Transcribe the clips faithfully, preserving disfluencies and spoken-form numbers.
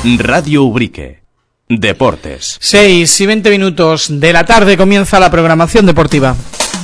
Radio Ubrique. Deportes. seis y veinte minutos de la tarde comienza la programación deportiva.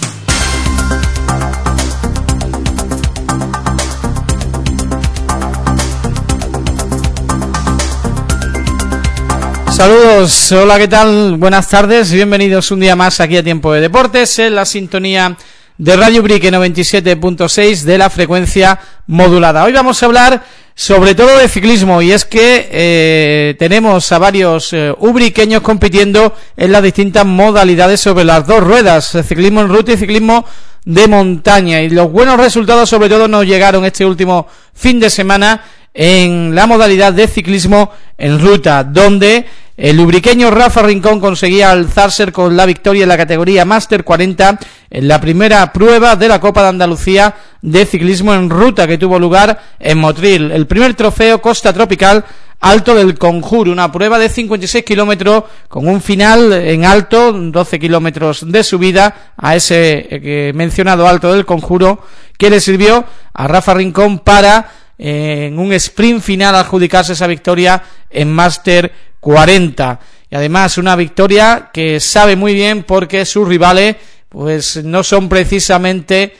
Saludos, hola, ¿qué tal? Buenas tardes, bienvenidos un día más aquí a Tiempo de Deportes en la sintonía de Radio Ubrique noventa y siete punto seis de la frecuencia modulada. Hoy vamos a hablar sobre todo de ciclismo, y es que eh, tenemos a varios eh, ubriqueños compitiendo en las distintas modalidades sobre las dos ruedas, ciclismo en ruta y ciclismo de montaña, y los buenos resultados sobre todo nos llegaron este último fin de semana en la modalidad de ciclismo en ruta, donde el ubriqueño Rafa Rincón conseguía alzarse con la victoria en la categoría Máster cuarenta en la primera prueba de la Copa de Andalucía de ciclismo en ruta que tuvo lugar en Motril, el primer trofeo Costa Tropical Alto del Conjuro, una prueba de cincuenta y seis kilómetros con un final en alto, doce kilómetros de subida a ese eh, mencionado Alto del Conjuro, que le sirvió a Rafa Rincón para eh, en un sprint final adjudicarse esa victoria en Máster cuarenta, y además una victoria que sabe muy bien porque sus rivales pues no son precisamente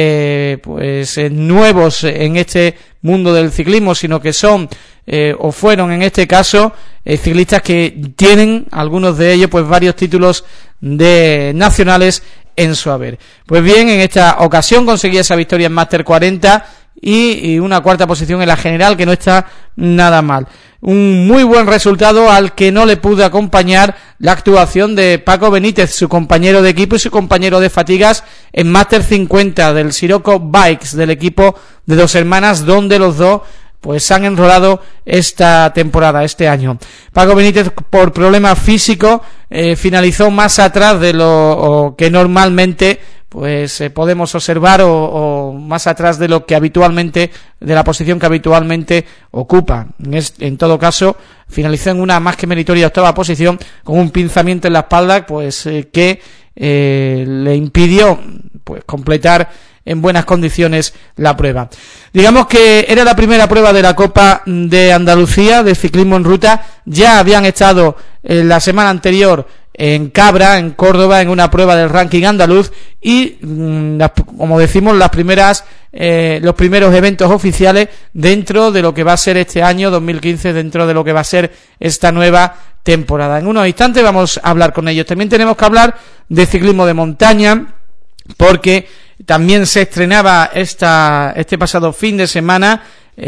eh, pues eh, nuevos en este mundo del ciclismo, sino que son eh, o fueron en este caso eh, ciclistas que tienen algunos de ellos pues varios títulos de nacionales en su haber. Pues bien, en esta ocasión conseguía esa victoria en Máster cuarenta y, y una cuarta posición en la general, que no está nada mal. Un muy buen resultado al que no le pudo acompañar la actuación de Paco Benítez, su compañero de equipo y su compañero de fatigas en Máster cincuenta del Sirocco Bikes, del equipo de Dos Hermanas, donde los dos pues han enrolado esta temporada, este año. Paco Benítez, por problemas físicos, eh, finalizó más atrás de lo que normalmente pues eh, podemos observar, o, o más atrás de lo que habitualmente, de la posición que habitualmente ocupa. En, este, en todo caso, finalizó en una más que meritoria octava posición, con un pinzamiento en la espalda pues eh, que eh, le impidió pues completar en buenas condiciones la prueba. Digamos que era la primera prueba de la Copa de Andalucía de ciclismo en ruta. Ya habían estado eh, la semana anterior en Cabra, en Córdoba, en una prueba del ranking andaluz, y mmm, las, como decimos, las primeras eh, los primeros eventos oficiales dentro de lo que va a ser este año dos mil quince, dentro de lo que va a ser esta nueva temporada. En unos instantes vamos a hablar con ellos. También tenemos que hablar de ciclismo de montaña, porque también se estrenaba esta este pasado fin de semana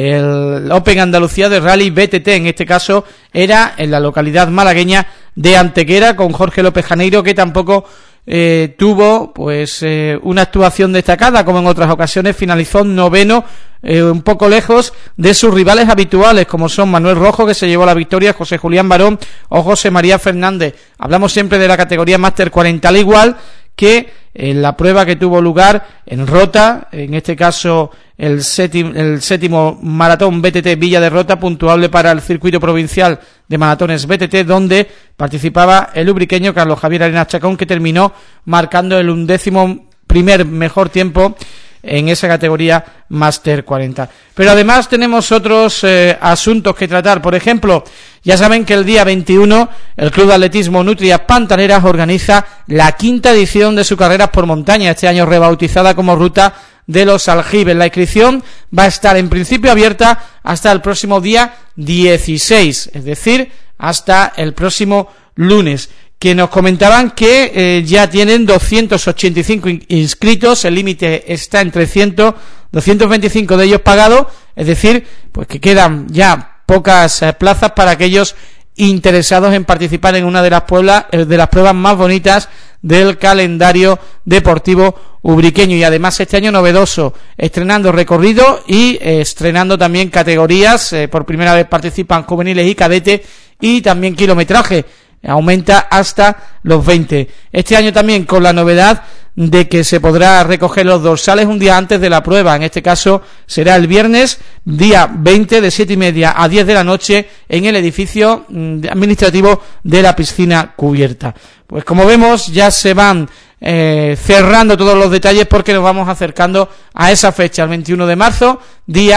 el Open Andalucía de Rally B T T. En este caso era en la localidad malagueña de Antequera, con Jorge López Janeiro, que tampoco eh, tuvo pues eh, una actuación destacada como en otras ocasiones. Finalizó noveno, eh, un poco lejos de sus rivales habituales, como son Manuel Rojo, que se llevó la victoria, José Julián Barón o José María Fernández. Hablamos siempre de la categoría Máster cuarenta, al igual que en la prueba que tuvo lugar en Rota, en este caso el séptimo, el séptimo maratón B T T Villa de Rota, puntuable para el circuito provincial de maratones B T T, donde participaba el ubriqueño Carlos Javier Arenas Chacón, que terminó marcando el undécimo primer mejor tiempo en esa categoría Máster cuarenta. Pero además tenemos otros eh, asuntos que tratar. Por ejemplo, ya saben que el día veintiuno el Club de Atletismo Nutrias Pantaneras organiza la quinta edición de su Carreras por Montaña, este año rebautizada como Ruta de los Aljibes. La inscripción va a estar en principio abierta hasta el próximo día dieciséis, es decir, hasta el próximo lunes, que nos comentaban que eh, ya tienen doscientos ochenta y cinco inscritos, el límite está en trescientos, doscientos veinticinco de ellos pagados, es decir, pues que quedan ya pocas eh, plazas para aquellos interesados en participar en una de las, pueblas, eh, de las pruebas más bonitas del calendario deportivo ubriqueño. Y además este año novedoso, estrenando recorrido y eh, estrenando también categorías, eh, por primera vez participan juveniles y cadetes, y también kilometraje aumenta hasta los veinte. Este año también con la novedad de que se podrá recoger los dorsales un día antes de la prueba. En este caso será el viernes día veinte, de siete y media a diez de la noche, en el edificio administrativo de la piscina cubierta. Pues como vemos, ya se van eh, cerrando todos los detalles, porque nos vamos acercando a esa fecha, el veintiuno de marzo, día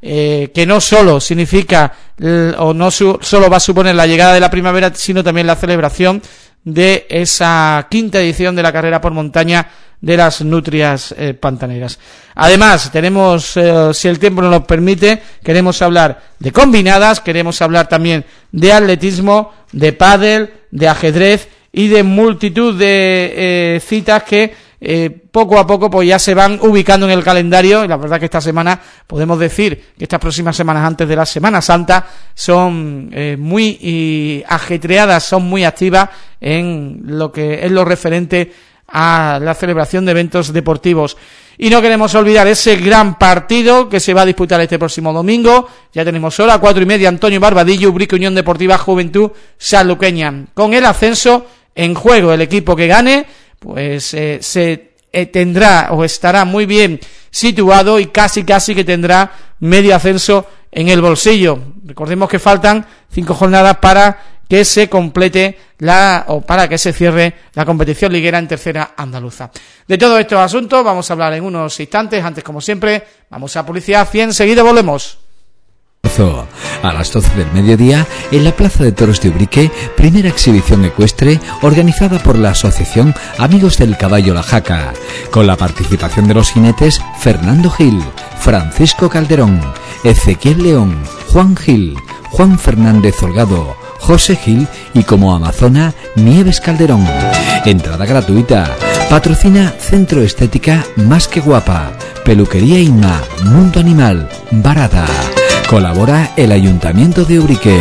eh, que no solo significa eh, o no su, solo va a suponer la llegada de la primavera, sino también la celebración de esa quinta edición de la carrera por montaña de las Nutrias eh, Pantaneras. Además, tenemos, eh, si el tiempo nos lo permite, queremos hablar de combinadas, queremos hablar también de atletismo, de pádel, de ajedrez y de multitud de eh, citas que eh, poco a poco pues ya se van ubicando en el calendario, y la verdad que esta semana podemos decir que estas próximas semanas antes de la Semana Santa son eh, muy y ajetreadas, son muy activas en lo que es lo referente a la celebración de eventos deportivos. Y no queremos olvidar ese gran partido que se va a disputar este próximo domingo. Ya tenemos hora, cuatro y media, Antonio Barbadillo, Ubrique Unión Deportiva Juventud Sanluqueña. Con el ascenso en juego, el equipo que gane, pues eh, se eh, tendrá o estará muy bien situado y casi casi que tendrá medio ascenso en el bolsillo. Recordemos que faltan cinco jornadas para que se complete la o para que se cierre la competición liguera en tercera andaluza. De todos estos asuntos vamos a hablar en unos instantes. Antes, como siempre, vamos a publicidad y enseguida volvemos. A las doce del mediodía, en la Plaza de Toros de Ubrique, primera exhibición ecuestre organizada por la Asociación Amigos del Caballo La Jaca, con la participación de los jinetes Fernando Gil, Francisco Calderón, Ezequiel León, Juan Gil, Juan Fernández Holgado, José Gil y como amazona Nieves Calderón. Entrada gratuita. Patrocina Centro Estética Más que Guapa, Peluquería Inma, Mundo Animal, Barada. Colabora el Ayuntamiento de Ubrique.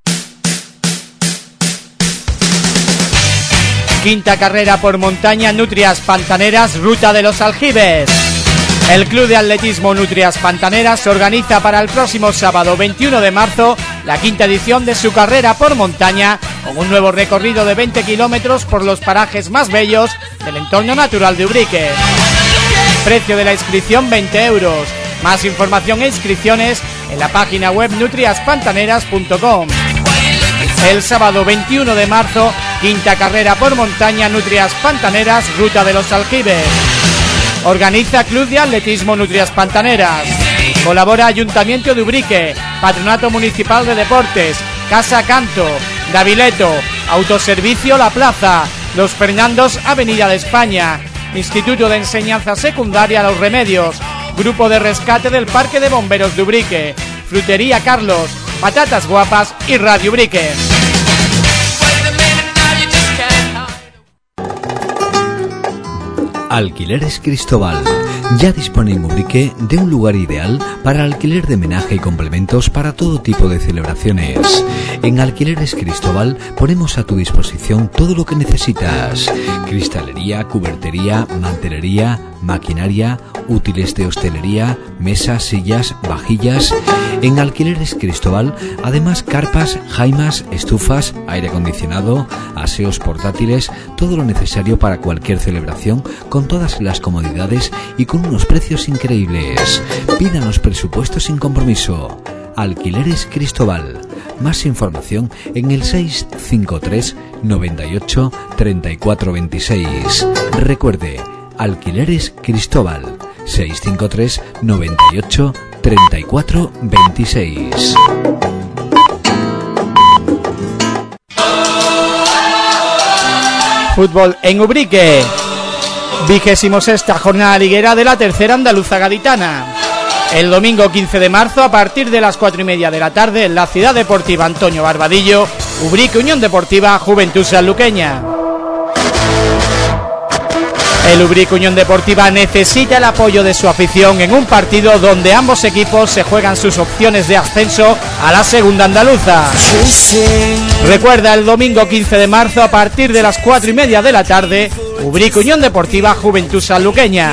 Quinta carrera por montaña Nutrias Pantaneras, Ruta de los Aljibes. El Club de Atletismo Nutrias Pantaneras organiza para el próximo sábado veintiuno de marzo la quinta edición de su carrera por montaña, con un nuevo recorrido de veinte kilómetros por los parajes más bellos del entorno natural de Ubrique. Precio de la inscripción veinte euros. Más información e inscripciones en la página web nutrias pantaneras punto com. El sábado veintiuno de marzo, quinta carrera por montaña Nutrias Pantaneras, Ruta de los Aljibes. Organiza Club de Atletismo Nutrias Pantaneras. Colabora Ayuntamiento de Ubrique, Patronato Municipal de Deportes, Casa Canto, Davileto, Autoservicio La Plaza, Los Fernandos, Avenida de España, Instituto de Enseñanza Secundaria Los Remedios, Grupo de Rescate del Parque de Bomberos de Ubrique, Frutería Carlos, Patatas Guapas y Radio Ubrique. Alquileres Cristóbal. Ya dispone en Ubrique de un lugar ideal para alquiler de menaje y complementos para todo tipo de celebraciones. En Alquileres Cristóbal ponemos a tu disposición todo lo que necesitas: cristalería, cubertería, mantelería, maquinaria, útiles de hostelería, mesas, sillas, vajillas. En Alquileres Cristóbal, además, carpas, jaimas, estufas, aire acondicionado, aseos portátiles, todo lo necesario para cualquier celebración, con todas las comodidades y con unos precios increíbles. Pídanos presupuestos sin compromiso. Alquileres Cristóbal. Más información en el seis cinco tres, noventa y ocho, treinta y cuatro veintiséis. Recuerde, Alquileres Cristóbal, seis cinco tres, noventa y ocho, treinta y cuatro veintiséis. Fútbol en Ubrique. Vigésimo sexta jornada liguera de la tercera andaluza gaditana. El domingo quince de marzo, a partir de las cuatro y media de la tarde, en la Ciudad Deportiva Antonio Barbadillo, Ubrique Unión Deportiva Juventud Sanluqueña. El Ubrique Unión Deportiva necesita el apoyo de su afición en un partido donde ambos equipos se juegan sus opciones de ascenso a la segunda andaluza. Recuerda, el domingo quince de marzo, a partir de las cuatro y media de la tarde, Ubrique Unión Deportiva Juventud Sanluqueña.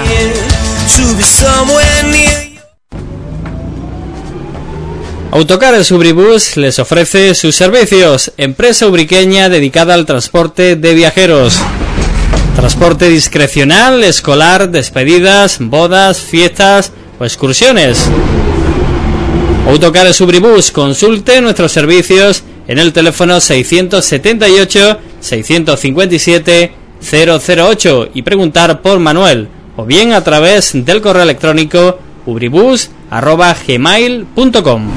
Autocares Ubribus les ofrece sus servicios. Empresa ubriqueña dedicada al transporte de viajeros. Transporte discrecional, escolar, despedidas, bodas, fiestas o excursiones. Autocares Ubribus, consulte nuestros servicios en el teléfono seiscientos setenta y ocho, seiscientos cincuenta y siete, cero cero ocho y preguntar por Manuel, o bien a través del correo electrónico ubribus arroba gmail punto com.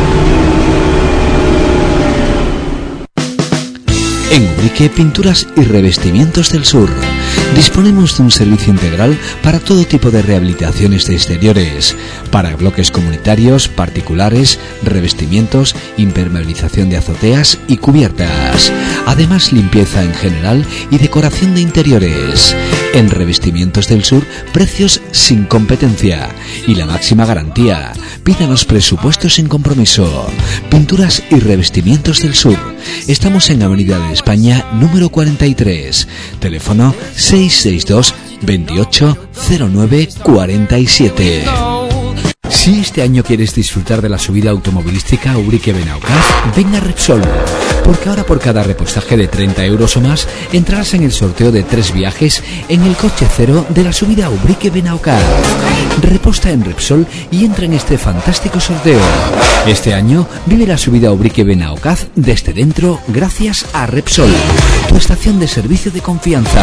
En Ubrique Pinturas y Revestimientos del Sur disponemos de un servicio integral para todo tipo de rehabilitaciones de exteriores, para bloques comunitarios, particulares, revestimientos, impermeabilización de azoteas y cubiertas. Además, limpieza en general y decoración de interiores. En Revestimientos del Sur, precios sin competencia y la máxima garantía. Pídanos presupuestos sin compromiso. Pinturas y Revestimientos del Sur. Estamos en Avenida de España número cuarenta y tres. Teléfono seis seis dos, veintiocho, cero nueve, cuarenta y siete. Si este año quieres disfrutar de la subida automovilística a Ubrique Benaocaz, ven a Repsol, porque ahora por cada repostaje de treinta euros o más entrarás en el sorteo de tres viajes en el coche cero de la subida a Ubrique Benaocaz. Reposta en Repsol y entra en este fantástico sorteo. Este año vive la subida a Ubrique Benaocaz desde dentro gracias a Repsol, tu estación de servicio de confianza.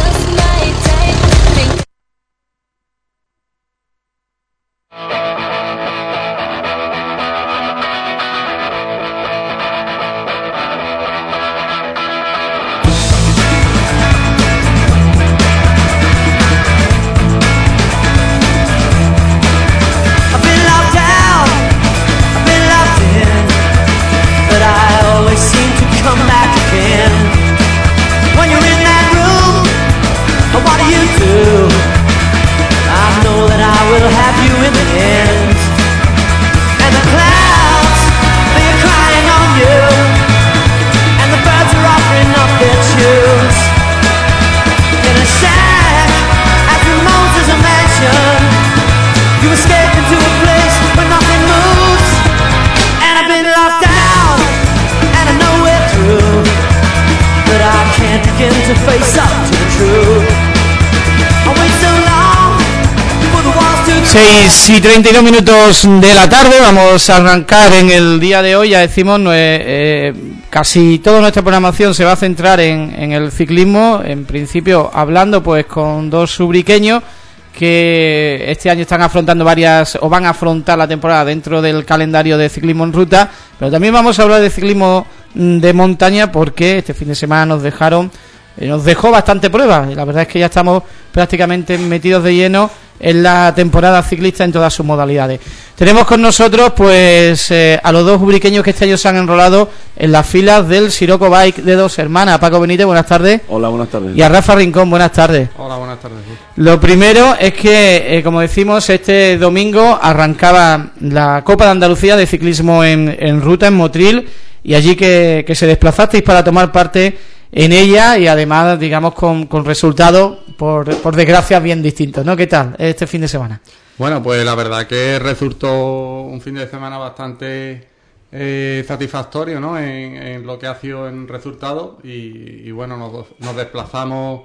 seis y treinta y dos minutos de la tarde, vamos a arrancar en el día de hoy. Ya decimos, no, eh, eh, casi toda nuestra programación se va a centrar en, en el ciclismo, en principio hablando pues con dos ubriqueños que este año están afrontando varias, o van a afrontar la temporada dentro del calendario de ciclismo en ruta, pero también vamos a hablar de ciclismo de montaña porque este fin de semana nos dejaron, eh, nos dejó bastante pruebas, y la verdad es que ya estamos prácticamente metidos de lleno en la temporada ciclista en todas sus modalidades. Tenemos con nosotros pues eh, a los dos ubriqueños que este año se han enrolado en las filas del Siroco Bike de Dos Hermanas. Paco Benítez, buenas tardes. Hola, buenas tardes. Y a Rafa Rincón, buenas tardes. Hola, buenas tardes. Lo primero es que, eh, como decimos, este domingo arrancaba la Copa de Andalucía de ciclismo en, en ruta, en Motril, y allí que, que se desplazasteis para tomar parte en ella, y además, digamos, con, con resultados, por, por desgracia, bien distintos, ¿no? ¿Qué tal este fin de semana? Bueno, pues la verdad que resultó un fin de semana bastante eh, satisfactorio, ¿no? En, en lo que ha sido en resultados, y, y bueno, nos, nos desplazamos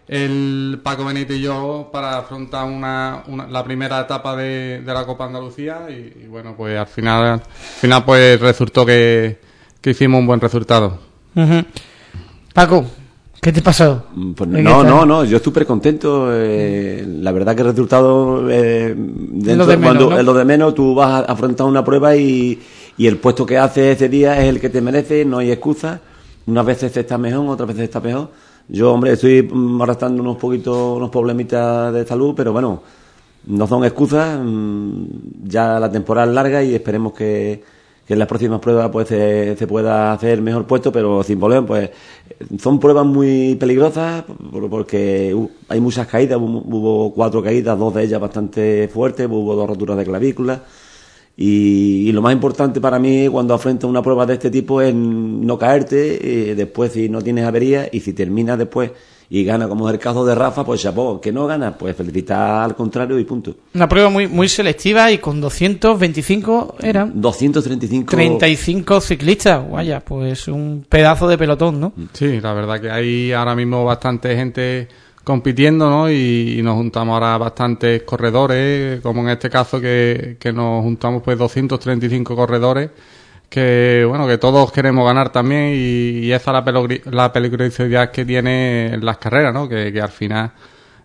el Paco Benítez y yo para afrontar una, una, la primera etapa de, de la Copa Andalucía, y, y bueno, pues al final, al final pues resultó que, que hicimos un buen resultado. Uh-huh. Paco, ¿qué te pasó? Pues no, no, no, yo súper contento. Eh, la verdad que el resultado eh, dentro, de menos, cuando ¿no? es lo de menos. Tú vas a afrontar una prueba y, y el puesto que haces ese día es el que te merece, no hay excusa. Unas veces está mejor, otras veces está peor. Yo, hombre, estoy mm, arrastrando unos poquitos, unos problemitas de salud, pero bueno, no son excusas. Mm, ya la temporada es larga y esperemos que que en las próximas pruebas pues se, se pueda hacer mejor puesto, pero sin problema. Pues son pruebas muy peligrosas porque hay muchas caídas, hubo cuatro caídas, dos de ellas bastante fuertes, hubo dos roturas de clavícula, y, y lo más importante para mí cuando afrontas una prueba de este tipo es no caerte, eh, después si no tienes avería, y si terminas después y gana, como es el caso de Rafa, pues chapó. Que no gana, pues felicitar al contrario y punto. Una prueba muy muy selectiva, y con doscientos veinticinco eran doscientos treinta y cinco treinta y cinco ciclistas. Vaya, pues un pedazo de pelotón, ¿no? Sí, la verdad que hay ahora mismo bastante gente compitiendo, ¿no? Y, y nos juntamos ahora bastantes corredores, como en este caso que, que nos juntamos pues doscientos treinta y cinco corredores, que bueno, que todos queremos ganar también, y, y esa es la, peligri- la peligrosidad que tiene las carreras, ¿no? Que, que al final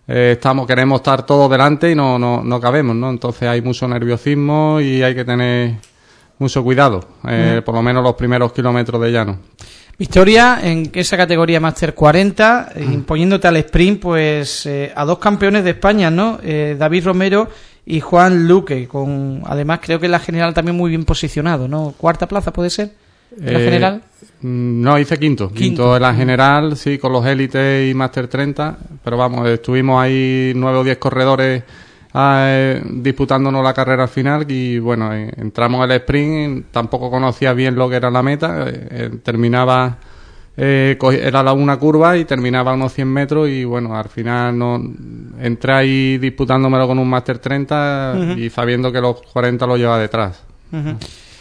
eh, estamos queremos estar todos delante y no, no, no cabemos, ¿no? Entonces hay mucho nerviosismo y hay que tener mucho cuidado, eh, uh-huh. por lo menos los primeros kilómetros de llano. Victoria en esa categoría Máster cuarenta, uh-huh. imponiéndote al sprint pues eh, a dos campeones de España, ¿no? Eh, David Romero y Juan Luque, con además creo que en la general también muy bien posicionado, ¿no? Cuarta plaza puede ser, en la eh, general. No, hice quinto. quinto, quinto en la general, sí, con los élites y Máster treinta, pero vamos, estuvimos ahí nueve o diez corredores eh, disputándonos la carrera al final y bueno, eh, entramos al sprint, tampoco conocía bien lo que era la meta, eh, terminaba, eh, era la una curva y terminaba a unos cien metros y bueno, al final no entré ahí disputándomelo con un Máster treinta uh-huh. y sabiendo que los cuarenta lo lleva detrás. Uh-huh.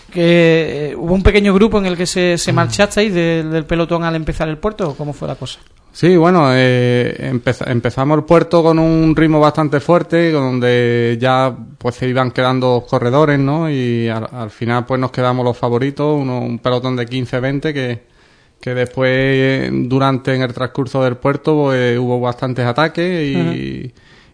Que eh, hubo un pequeño grupo en el que se, se marchasteis del, del pelotón al empezar el puerto, ¿o cómo fue la cosa? Sí, bueno, eh, empez- empezamos el puerto con un ritmo bastante fuerte, donde ya pues se iban quedando corredores, ¿no? Y al, al final pues nos quedamos los favoritos, uno, un pelotón de quince veinte que, que después durante en el transcurso del puerto pues, hubo bastantes ataques y, uh-huh.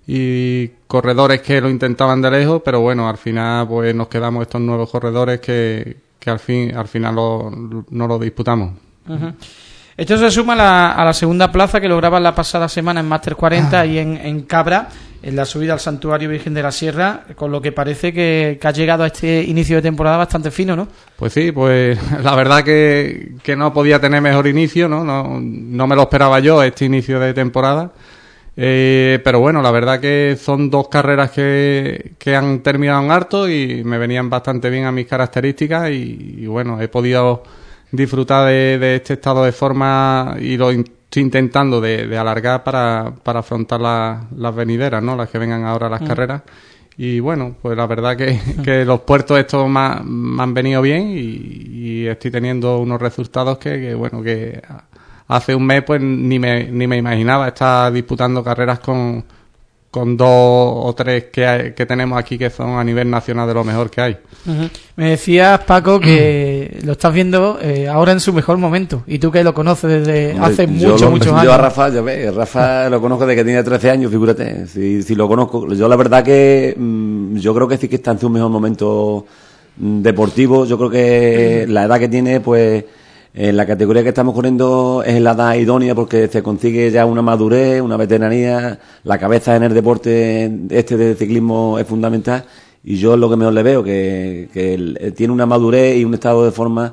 y corredores que lo intentaban de lejos, pero bueno, al final pues nos quedamos estos nuevos corredores que, que al fin al final lo, no lo disputamos. Uh-huh. Esto se suma a la, a la segunda plaza que lograban la pasada semana en Máster cuarenta y en, en Cabra, en la subida al Santuario Virgen de la Sierra, con lo que parece que, que ha llegado a este inicio de temporada bastante fino, ¿no? Pues sí, pues la verdad que, que no podía tener mejor inicio, ¿no? No, no me lo esperaba yo este inicio de temporada. Eh, pero bueno, la verdad que son dos carreras que, que han terminado en harto y me venían bastante bien a mis características y, y bueno, he podido disfrutar de, de este estado de forma y lo estoy intentando de, de alargar para, para afrontar la, las venideras, ¿no? Las que vengan ahora las mm. carreras. Y bueno, pues la verdad que, que los puertos estos me, me han venido bien y, y estoy teniendo unos resultados que, que bueno, que hace un mes pues ni me, ni me imaginaba estar disputando carreras con, con dos o tres que, hay, que tenemos aquí que son a nivel nacional de lo mejor que hay. Uh-huh. Me decías, Paco, que lo estás viendo eh, ahora en su mejor momento y tú que lo conoces desde Hombre, hace muchos, lo, muchos yo años. Yo a Rafa, yo ve, Rafa lo conozco desde que tenía trece años, figúrate, si, si lo conozco. Yo la verdad que mmm, yo creo que sí que está en su mejor momento mmm, deportivo. Yo creo que la edad que tiene, pues en la categoría que estamos corriendo es la edad idónea porque se consigue ya una madurez, una veteranía, la cabeza en el deporte este de ciclismo es fundamental y yo es lo que mejor le veo, que, que él tiene una madurez y un estado de forma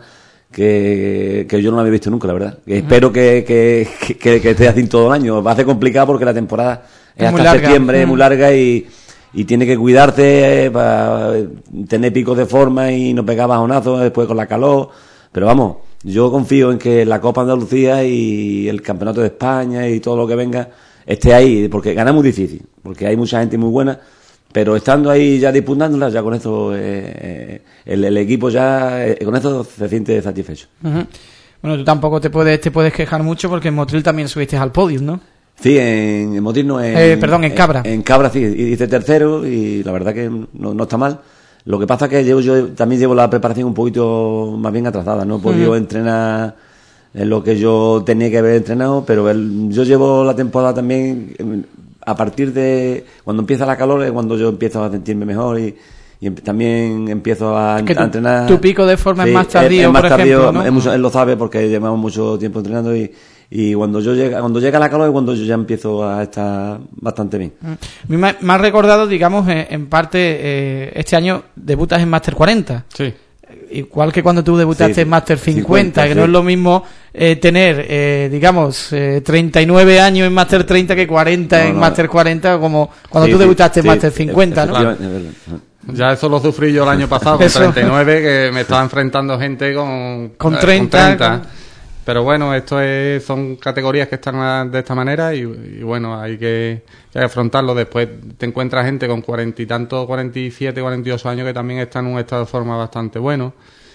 que, que yo no lo había visto nunca, la verdad. Que espero que, que, que, que esté así todo el año. Va a ser complicado porque la temporada es, es hasta larga. septiembre, es muy larga y, y tiene que cuidarse eh, para tener picos de forma y no pegar bajonazos después con la calor, pero vamos, yo confío en que la Copa Andalucía y el Campeonato de España y todo lo que venga esté ahí, porque ganar es muy difícil, porque hay mucha gente muy buena, pero estando ahí ya disputándola, ya con eso eh, el, el equipo ya eh, con eso se siente satisfecho. Uh-huh. Bueno, tú tampoco te puedes te puedes quejar mucho porque en Motril también subiste al podio, ¿no? Sí, en, en Motril no, en, eh, perdón, en Cabra. En, en Cabra sí, hice tercero y la verdad que no, no está mal. Lo que pasa es que llevo, yo también llevo la preparación un poquito más bien atrasada, no he podido uh-huh. entrenar en lo que yo tenía que haber entrenado, pero el, yo llevo la temporada también a partir de cuando empieza la calor es cuando yo empiezo a sentirme mejor y, y también empiezo a, es que a entrenar. Tu pico de forma sí, es más tardío, es, es más por tardío, ejemplo, ¿no? es mucho, él lo sabe porque llevamos mucho tiempo entrenando y y cuando yo llega cuando llega la calor es cuando yo ya empiezo a estar bastante bien. Me, me has recordado, digamos, en, en parte eh, este año debutas en Máster cuarenta. Sí. Igual que cuando tú debutaste sí, en Máster cincuenta, cincuenta, que sí. no es lo mismo eh, tener, eh, digamos, eh, treinta y nueve años en Máster treinta que cuarenta no, en no. Máster cuarenta, como cuando sí, tú debutaste sí, en Máster sí, cincuenta, ¿no? Claro. Ya eso lo sufrí yo el año pasado con treinta y nueve, que me estaba enfrentando gente con, con treinta. Con treinta. Con... Pero bueno, esto es, son categorías que están de esta manera y, y bueno, hay que, que afrontarlo. Después te encuentras gente con cuarenta y tantos, cuarenta y siete, cuarenta y ocho años que también está en un estado de forma bastante bueno.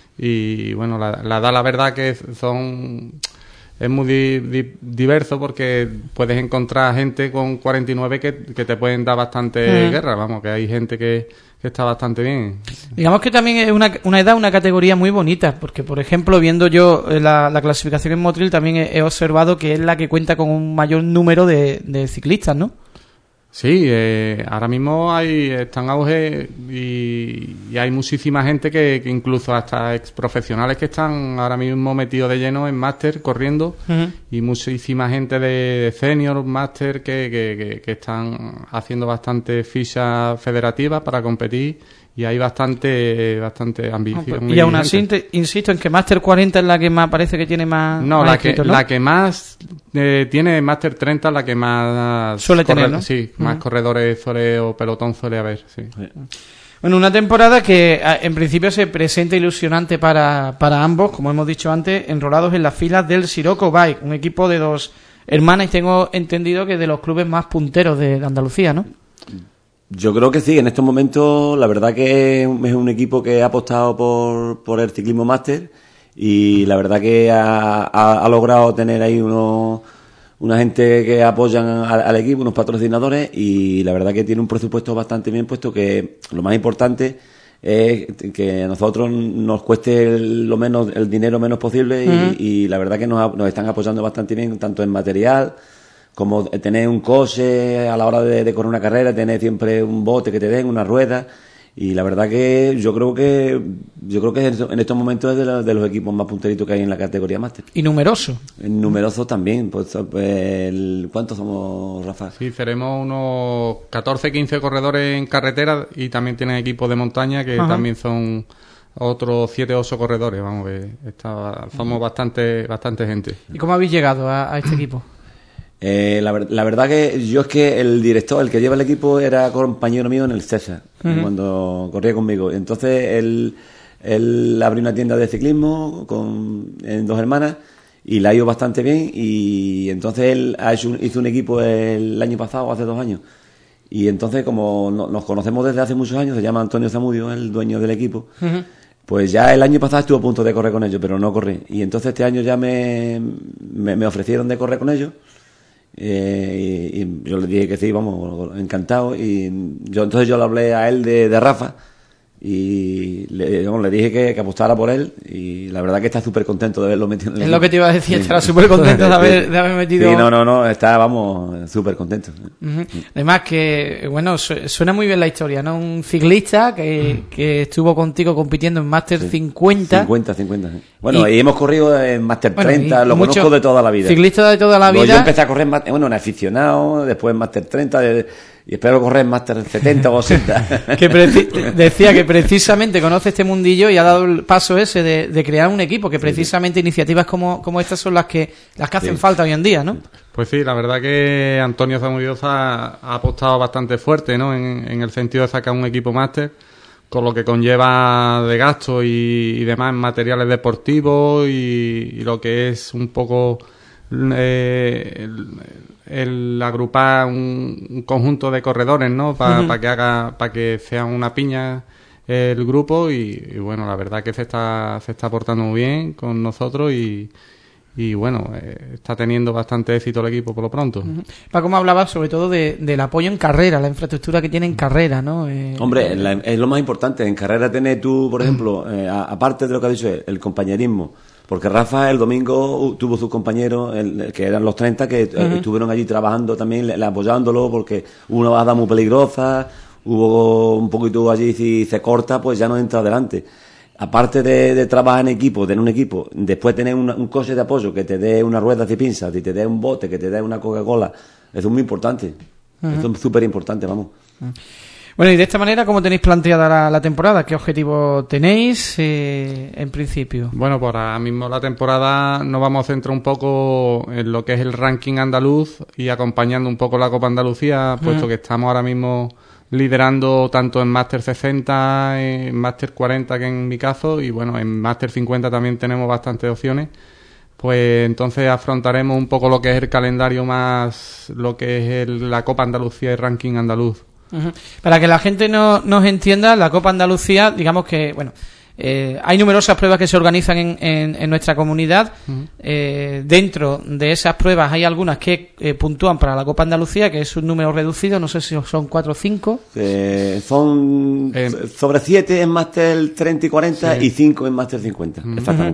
Y bueno, la, la edad, la verdad que son es muy di, di, diverso porque puedes encontrar gente con cuarenta y nueve que, que te pueden dar bastante mm. guerra. Vamos, que hay gente que... que está bastante bien. Digamos que también es una, una edad, una categoría muy bonita, porque por ejemplo, viendo yo la, la clasificación en Motril, también he, he observado que es la que cuenta con un mayor número de, de ciclistas, ¿no? Sí, eh, ahora mismo hay está en auge y, y hay muchísima gente que, que incluso hasta ex profesionales que están ahora mismo metidos de lleno en máster corriendo uh-huh. y muchísima gente de senior, máster que, que, que, que están haciendo bastante fichas federativas para competir y hay bastante bastante ambición. Y aún así te, insisto en que Máster cuarenta es la que más parece que tiene más no, más la escrito, que ¿no? la que más eh, tiene Máster treinta, la que más suele corre, tener, ¿no? Sí, más uh-huh. corredores suele, o pelotón suele haber, sí. sí. Bueno, una temporada que en principio se presenta ilusionante para, para ambos, como hemos dicho antes, enrolados en las filas del Sirocco Bike, un equipo de dos hermanas y tengo entendido que de los clubes más punteros de, de Andalucía, ¿no? Yo creo que sí, en estos momentos la verdad que es un equipo que ha apostado por, por el ciclismo máster y la verdad que ha, ha, ha logrado tener ahí unos, una gente que apoyan al, al equipo, unos patrocinadores y la verdad que tiene un presupuesto bastante bien puesto que lo más importante es que a nosotros nos cueste el, lo menos, el dinero menos posible y, uh-huh. y la verdad que nos, nos están apoyando bastante bien tanto en material como tener un coche a la hora de, de correr una carrera, tener siempre un bote que te den, una rueda y la verdad que yo creo que yo creo que en estos momentos es de, la, de los equipos más punteritos que hay en la categoría máster. Y numeroso. Numeroso también, pues el, ¿cuántos somos, Rafa? Sí, seremos unos catorce, quince corredores en carretera y también tienen equipos de montaña que Ajá. también son otros siete o ocho corredores, vamos, que está, somos bastante bastante gente. ¿Y cómo habéis llegado a, a este equipo? Eh, la, la verdad que yo es que el director, el que lleva el equipo, era compañero mío en el César, uh-huh. cuando corría conmigo. Entonces él, él abrió una tienda de ciclismo con en dos hermanas y la ha ido bastante bien y entonces él ha hecho, hizo un equipo el año pasado, hace dos años. Y entonces como no, nos conocemos desde hace muchos años, se llama Antonio Zamudio, el dueño del equipo, uh-huh. pues ya el año pasado estuve a punto de correr con ellos, pero no corrí. Y entonces este año ya me, me, me ofrecieron de correr con ellos. Eh, y, y yo le dije que sí, vamos, encantado y yo entonces yo le hablé a él de, de Rafa y le, bueno, le dije que, que apostara por él y la verdad que está súper contento de haberlo metido en el es equipo. Lo que te iba a decir, sí. Estará súper contento de haber, de haber metido sí, no, no, no, está, vamos, súper contento. Uh-huh. Además que, bueno, suena muy bien la historia, ¿no? Un ciclista que, que estuvo contigo compitiendo en Máster sí. cincuenta cincuenta, cincuenta, sí. Bueno, y, y hemos corrido en Máster bueno, treinta, lo conozco de toda la vida. Ciclista de toda la vida. Yo empecé a correr, bueno, en aficionado, después en Máster treinta, de, y espero correr en Máster setenta o ochenta. que preci- decía que precisamente conoce este mundillo y ha dado el paso ese de, de crear un equipo, que precisamente sí. iniciativas como, como estas son las que las que hacen sí. falta hoy en día, ¿no? Pues sí, la verdad que Antonio Zamudiosa ha, ha apostado bastante fuerte, ¿no? En, en el sentido de sacar un equipo máster, con lo que conlleva de gasto y, y demás en materiales deportivos y, y lo que es un poco eh, el, el agrupar un, un conjunto de corredores, ¿no? Para uh-huh. pa que haga, para que sea una piña el grupo y, y bueno, la verdad que se está se está portando muy bien con nosotros y y bueno, eh, está teniendo bastante éxito el equipo por lo pronto. Uh-huh. Paco me hablaba sobre todo de, del apoyo en carrera, la infraestructura que tiene en carrera, ¿no? Eh, Hombre, la, es lo más importante. En carrera tenés tú, por ejemplo, eh, a, aparte de lo que ha dicho él, el compañerismo. Porque Rafa el domingo tuvo sus compañeros, el, que eran los treinta, que uh-huh. estuvieron allí trabajando también, le, le apoyándolo, porque hubo una bajada muy peligrosa, hubo un poquito allí, si se corta, pues ya no entra adelante. Aparte de, de trabajar en equipo, tener un equipo, después tener una, un coche de apoyo que te dé una rueda de pinzas, y te dé un bote, que te dé una Coca-Cola, eso es muy importante. Uh-huh. Eso es súper importante, vamos. Uh-huh. Bueno, y de esta manera, ¿cómo tenéis planteada la, la temporada? ¿Qué objetivo tenéis eh, en principio? Bueno, pues ahora mismo la temporada nos vamos a centrar un poco en lo que es el ranking andaluz y acompañando un poco la Copa Andalucía, uh-huh. puesto que estamos ahora mismo liderando tanto en Máster sesenta, en Máster cuarenta, que en mi caso, y bueno, en Máster cincuenta también tenemos bastantes opciones. Pues entonces afrontaremos un poco lo que es el calendario más, lo que es el, la Copa Andalucía y ranking andaluz. Uh-huh. Para que la gente no nos entienda, la Copa Andalucía, digamos que, bueno, eh, hay numerosas pruebas que se organizan en, en, en nuestra comunidad. Uh-huh. Eh, dentro de esas pruebas hay algunas que eh, puntúan para la Copa Andalucía, que es un número reducido, no sé si son cuatro o cinco. Eh, son eh, sobre siete en Máster treinta y cuarenta sí. y cinco en Máster cincuenta, uh-huh. exactamente.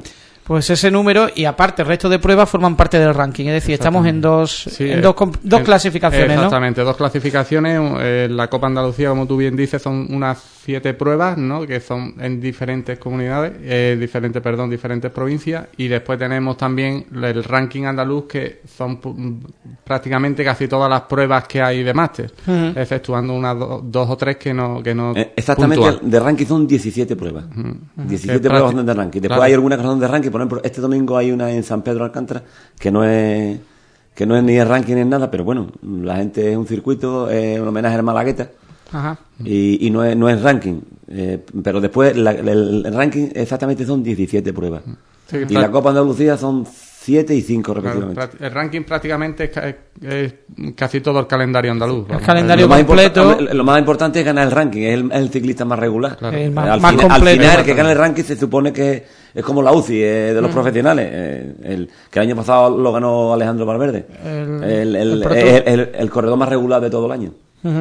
pues ese número, y aparte el resto de pruebas forman parte del ranking, es decir, estamos en dos Sí, en dos, dos en, clasificaciones, exactamente, ¿no? Dos clasificaciones. Eh, la Copa Andalucía, como tú bien dices, son unas siete pruebas, ¿no? Que son en diferentes comunidades, eh, diferentes, perdón, diferentes provincias, y después tenemos también el ranking andaluz, que son prácticamente casi todas las pruebas que hay de máster, uh-huh. exceptuando unas do, dos o tres que no que no eh, exactamente, puntúan. De ranking son diecisiete pruebas, uh-huh. diecisiete que pruebas de ranking. Después claro. hay algunas que son de ranking, por ejemplo, este domingo hay una en San Pedro Alcántara que no es que no es ni el ranking ni nada, pero bueno, la gente es un circuito, es un homenaje al Malagueta. Ajá. Y, y no es no es ranking, eh, pero después la, el, el ranking exactamente son diecisiete pruebas, sí, y la Copa Andalucía son siete y cinco respectivamente. El ranking prácticamente es, es, es casi todo el calendario andaluz. El calendario lo completo. Más lo, lo más importante es ganar el ranking, es el, es el ciclista más regular. Claro. El más, al, más final, completo. al final, el que gana el ranking se supone que es como la U C I eh, de los mm. profesionales, eh, el, que el año pasado lo ganó Alejandro Valverde, el, el, el, el, el, el, el corredor más regular de todo el año. Uh-huh.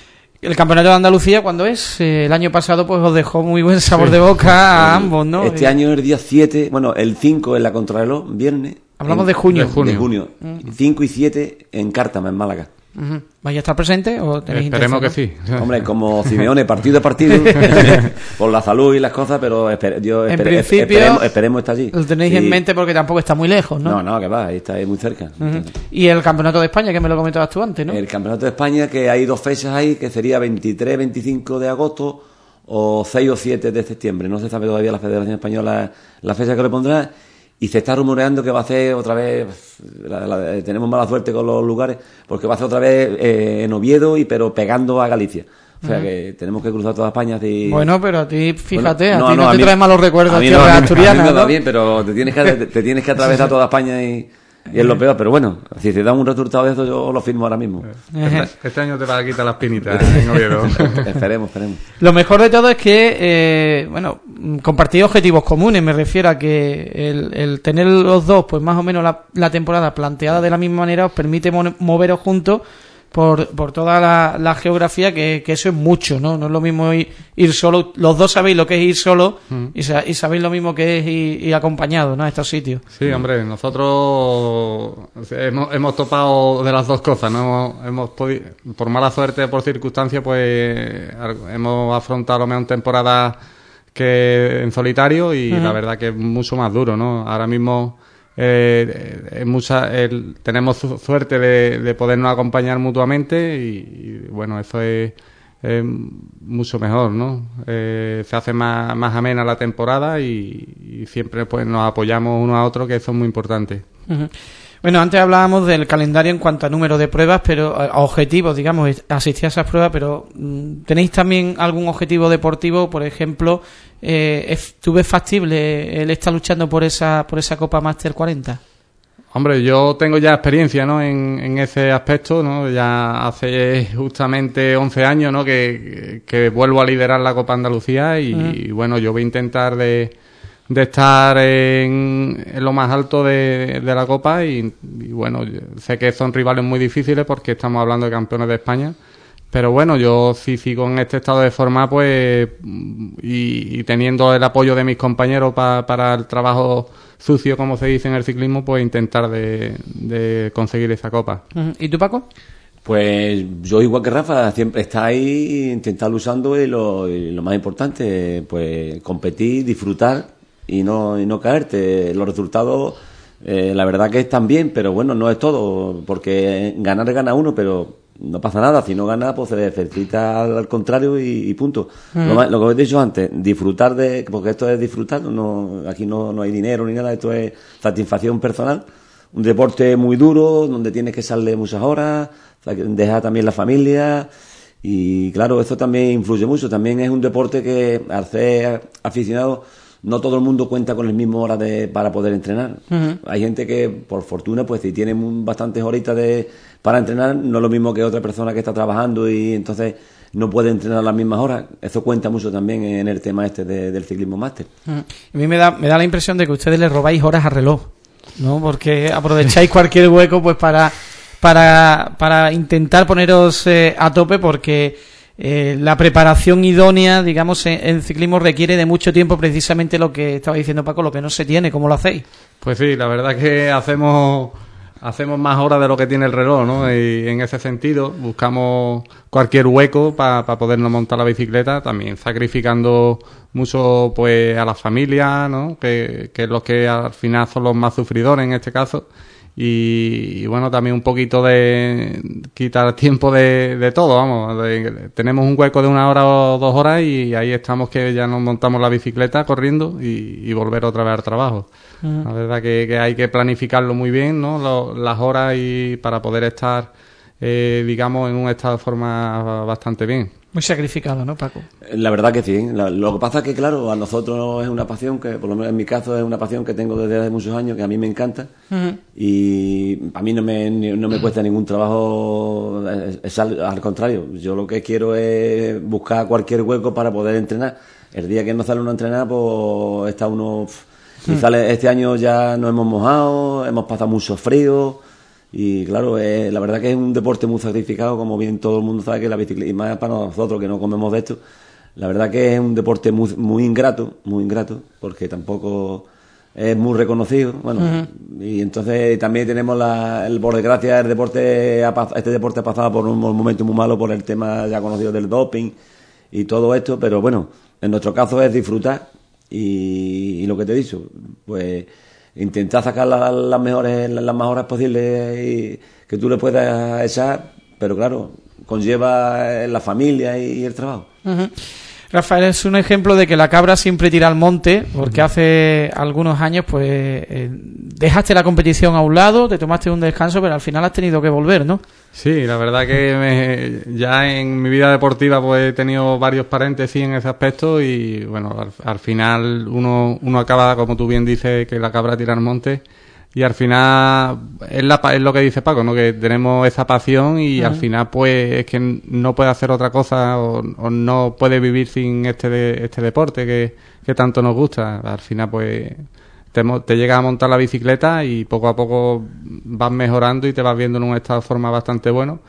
El campeonato de Andalucía, ¿cuándo es? Eh, el año pasado pues os dejó muy buen sabor sí. de boca a el, ambos, ¿no? Este año es el día siete, bueno, el cinco en la Contrarreloj, viernes. Hablamos en, de junio. De junio. De junio. Uh-huh. cinco y siete en Cártama, en Málaga. Uh-huh. ¿Vais a estar presente o tenéis Esperemos que sí. Hombre, como Simeone, partido a partido, por la salud y las cosas, pero esper, yo en esper, principio, esperemos, esperemos estar allí. Lo tenéis y... en mente porque tampoco está muy lejos, ¿no? No, no, que va, ahí está ahí muy cerca. Uh-huh. Y el Campeonato de España, que me lo comentabas tú antes, ¿no? El Campeonato de España, que hay dos fechas ahí, que sería veintitrés, veinticinco de agosto o seis o siete de septiembre. No se sabe todavía la Federación Española la fecha que le pondrá. Y se está rumoreando que va a hacer otra vez, la, la, tenemos mala suerte con los lugares, porque va a hacer otra vez eh, en Oviedo, y pero pegando a Galicia. O sea, uh-huh. que tenemos que cruzar toda España. Y... Bueno, pero a ti, fíjate, bueno, a ti no, no, no te mí, traes malos recuerdos a mí tierra no, asturiana, a mí me va ¿no? bien, pero te tienes que, te, te tienes que atravesar toda España y... Y es lo peor, pero bueno, si te dan un resultado de eso, yo lo firmo ahora mismo. Este, este año te vas a quitar las pinitas en Oviedo. Esperemos, esperemos. Lo mejor de todo es que, eh, bueno, compartir objetivos comunes, me refiero a que el, el tener los dos, pues más o menos la, la temporada planteada de la misma manera, os permite mo- moveros juntos por, por toda la, la geografía, que, que eso es mucho, ¿no? No es lo mismo ir, ir solo, los dos sabéis lo que es ir solo mm. y, sa- y sabéis lo mismo que es ir, ir acompañado, ¿no? A estos sitios. Sí, hombre, nosotros hemos, hemos topado de las dos cosas, ¿no? Hemos podido, por mala suerte, por circunstancias, pues hemos afrontado a lo mejor temporadas que en solitario, y uh-huh. la verdad que es mucho más duro, ¿no? Ahora mismo Eh, eh, mucha, el, tenemos su, suerte de, de podernos acompañar mutuamente, y, y bueno, eso es eh, mucho mejor, ¿no? Eh, se hace más, más amena la temporada, y, y siempre pues nos apoyamos uno a otro, que eso es muy importante. Uh-huh. Bueno, antes hablábamos del calendario en cuanto a número de pruebas, pero a, a objetivos, digamos, asistir a esas pruebas, pero ¿tenéis también algún objetivo deportivo? Por ejemplo, eh, ¿tú ves factible el estar luchando por esa por esa Copa Máster cuarenta? Hombre, yo tengo ya experiencia, ¿no? En, en ese aspecto, ¿no? Ya hace justamente once años, ¿no? Que, que vuelvo a liderar la Copa Andalucía, y, uh-huh. y bueno, yo voy a intentar de... de estar en, en lo más alto de, de la Copa, y, y bueno, sé que son rivales muy difíciles porque estamos hablando de campeones de España, pero bueno, yo si sigo en este estado de forma, pues y, y teniendo el apoyo de mis compañeros pa, para el trabajo sucio, como se dice en el ciclismo, pues intentar de, de conseguir esa Copa. ¿Y tú, Paco? Pues yo, igual que Rafa, siempre está ahí, intentar luchando, y lo, y lo más importante, pues competir, disfrutar y no y no caerte. Los resultados, eh, la verdad que están bien, pero bueno, no es todo, porque ganar gana uno, pero no pasa nada. Si no gana, pues se le felicita al, al contrario, y, y punto. Mm. Lo, lo que os he dicho antes, disfrutar de, porque esto es disfrutar, no, aquí no, no hay dinero ni nada, esto es satisfacción personal. Un deporte muy duro, donde tienes que salir muchas horas, dejar también la familia, y claro, eso también influye mucho. También es un deporte que, al ser aficionado, no todo el mundo cuenta con el mismo hora de, para poder entrenar. Uh-huh. Hay gente que, por fortuna, pues si tiene bastantes horitas de, para entrenar, no es lo mismo que otra persona que está trabajando, y entonces no puede entrenar a las mismas horas. Eso cuenta mucho también en el tema este de, del ciclismo máster. Uh-huh. A mí me da, me da la impresión de que ustedes le robáis horas a reloj, ¿no? Porque aprovecháis cualquier hueco pues para, para, para intentar poneros eh, a tope, porque eh, la preparación idónea, digamos, en, en ciclismo requiere de mucho tiempo, precisamente lo que estaba diciendo Paco, lo que no se tiene. ¿Cómo lo hacéis? Pues sí, la verdad que hacemos hacemos más horas de lo que tiene el reloj, ¿no? Y en ese sentido buscamos cualquier hueco para pa podernos montar la bicicleta, también sacrificando mucho pues a la familia, ¿no? Que, que es los que al final son los más sufridores en este caso. Y, y bueno, también un poquito de quitar tiempo de, de todo, vamos. De, tenemos un hueco de una hora o dos horas y ahí estamos que ya nos montamos la bicicleta corriendo y, y volver otra vez al trabajo. Uh-huh. La verdad que, que hay que planificarlo muy bien, ¿no? Lo, las horas y para poder estar, eh, digamos, en un estado de forma bastante bien. Muy sacrificado, ¿no, Paco? La verdad que sí. La, lo que pasa es que, claro, a nosotros es una pasión que, por lo menos en mi caso, es una pasión que tengo desde hace muchos años, que a mí me encanta. Uh-huh. Y a mí no me, no me cuesta ningún trabajo, es, es al, al contrario. Yo lo que quiero es buscar cualquier hueco para poder entrenar. El día que no sale uno a entrenar, pues está uno... Y sale, este año ya nos hemos mojado, hemos pasado mucho frío. Y claro, eh, la verdad que es un deporte muy sacrificado, como bien todo el mundo sabe que la bicicleta, y más para nosotros que no comemos de esto, la verdad que es un deporte muy, muy ingrato, muy ingrato, porque tampoco es muy reconocido, bueno, uh-huh. Y entonces también tenemos la, el, por desgracia, el deporte, este deporte ha pasado por un momento muy malo por el tema ya conocido del doping y todo esto, pero bueno, en nuestro caso es disfrutar y, y lo que te he dicho, pues intentar sacar las, las mejores las más horas posibles y que tú le puedas echar, pero claro, conlleva la familia y, y el trabajo. Uh-huh. Rafael, es un ejemplo de que la cabra siempre tira al monte, porque hace algunos años pues eh, dejaste la competición a un lado, te tomaste un descanso, pero al final has tenido que volver, ¿no? Sí, la verdad que me, ya en mi vida deportiva pues he tenido varios paréntesis en ese aspecto y bueno, al, al final uno, uno acaba, como tú bien dices, que la cabra tira al monte. Y al final es, la, es lo que dice Paco, ¿no? Que tenemos esa pasión y uh-huh. Al final pues es que no puede hacer otra cosa o, o no puede vivir sin este de, este deporte que, que tanto nos gusta. Al final pues te, te llegas a montar la bicicleta y poco a poco vas mejorando y te vas viendo en un estado de forma bastante bueno.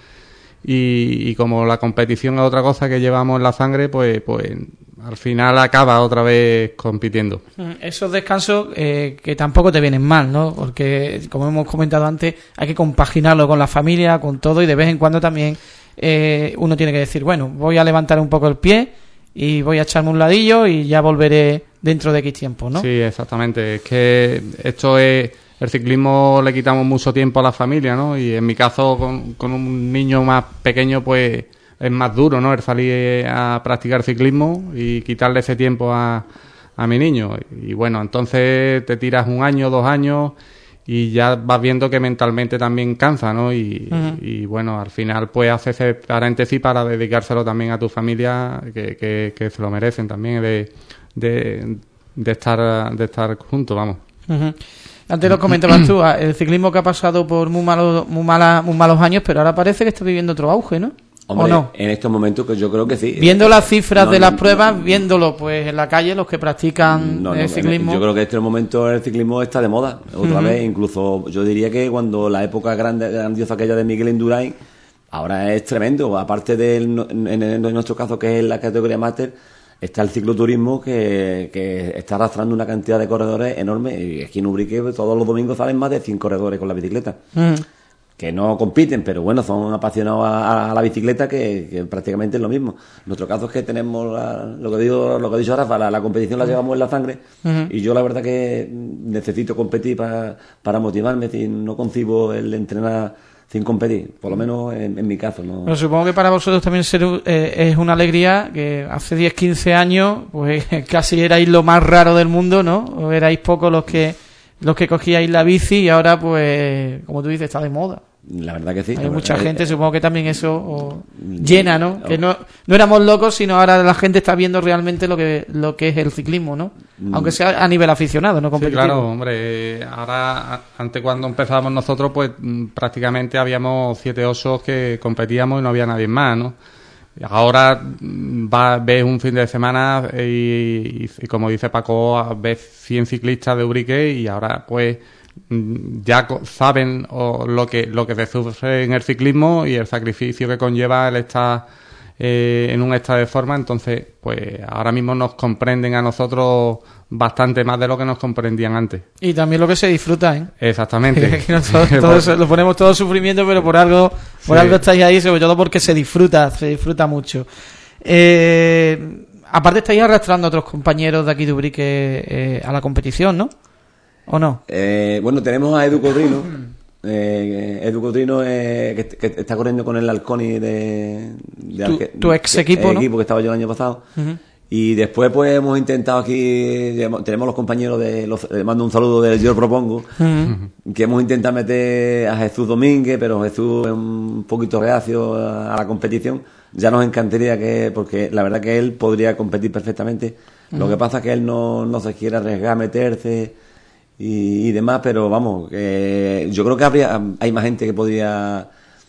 Y, y como la competición es otra cosa que llevamos en la sangre, pues, pues al final acaba otra vez compitiendo. Esos descansos eh, que tampoco te vienen mal, ¿no? Porque, como hemos comentado antes, hay que compaginarlo con la familia, con todo, y de vez en cuando también eh, uno tiene que decir, bueno, voy a levantar un poco el pie y voy a echarme un ladillo y ya volveré dentro de X tiempo, ¿no? Sí, exactamente. Es que esto es... El ciclismo le quitamos mucho tiempo a la familia, ¿no? Y en mi caso, con, con un niño más pequeño, pues es más duro, ¿no? El salir a practicar ciclismo y quitarle ese tiempo a, a mi niño. Y bueno, entonces te tiras un año, dos años y ya vas viendo que mentalmente también cansa, ¿no? Y, uh-huh. y bueno, al final pues haces ese paréntesis para dedicárselo también a tu familia, que, que, que se lo merecen también de, de, de estar de estar juntos, vamos. Uh-huh. Antes lo comentabas tú, el ciclismo que ha pasado por muy malos, muy malas, muy malos años, pero ahora parece que está viviendo otro auge, ¿no? Hombre, ¿o no? En estos momentos que yo creo que sí. Viendo las cifras no, de las no, pruebas, no, viéndolo pues en la calle, los que practican no, no, el ciclismo. Yo creo que en este momento el ciclismo está de moda, otra uh-huh. vez, incluso yo diría que cuando la época grande, grandiosa aquella de Miguel Indurain, ahora es tremendo, aparte de en, en, en nuestro caso que es la categoría máster, está el cicloturismo que, que está arrastrando una cantidad de corredores enorme y aquí en Ubrique todos los domingos salen más de cien corredores con la bicicleta mm. que no compiten, pero bueno, son apasionados a, a la bicicleta que, que prácticamente es lo mismo. Nuestro caso es que tenemos la, lo que digo, lo que ha dicho Rafa, la, la competición la llevamos en la sangre mm. y yo la verdad que necesito competir para, para motivarme, si no concibo el entrenar sin competir, por lo menos en, en mi caso. ¿No? Pero supongo que para vosotros también ser, eh, es una alegría que hace diez, quince años pues casi erais lo más raro del mundo, ¿no? O erais pocos los que los que cogíais la bici y ahora pues, como tú dices, está de moda. La verdad que sí. Hay mucha gente, supongo que también eso o, llena, ¿no? Que no no éramos locos, sino ahora la gente está viendo realmente lo que lo que es el ciclismo, ¿no? Aunque sea a nivel aficionado, no competitivo. Sí, claro, hombre. Ahora, antes cuando empezábamos nosotros, pues prácticamente habíamos siete osos que competíamos y no había nadie más, ¿no? Ahora va, ves un fin de semana y, y, y como dice Paco, ves cien ciclistas de Ubrique y ahora pues ya saben o, lo que lo que se sufre en el ciclismo y el sacrificio que conlleva el estar eh, en un estado de forma, entonces pues ahora mismo nos comprenden a nosotros bastante más de lo que nos comprendían antes. Y también lo que se disfruta, ¿eh? Exactamente. Que nosotros todo eso, lo ponemos todo sufrimiento, pero por algo, por Sí. algo estáis ahí, sobre todo porque se disfruta, se disfruta mucho. Eh, aparte estáis arrastrando a otros compañeros de aquí de Ubrique eh, a la competición, ¿no? ¿O no? Eh, bueno, tenemos a Edu Codrino. Eh, Edu Codrino eh, que, que está corriendo con el Alconi de, de Tu- Arque- tu ex equipo, eh, ¿no? equipo que estaba yo el año pasado. Ujú. Y después pues hemos intentado aquí, tenemos los compañeros de, los, les mando un saludo del Yo Propongo, Ujú. que hemos intentado meter a Jesús Domínguez, pero Jesús es un poquito reacio a, a la competición. Ya nos encantaría que, porque la verdad que él podría competir perfectamente. Lo que pasa es que él no, no se quiere arriesgar a meterse y, y demás, pero vamos, que yo creo que habría, hay más gente que podría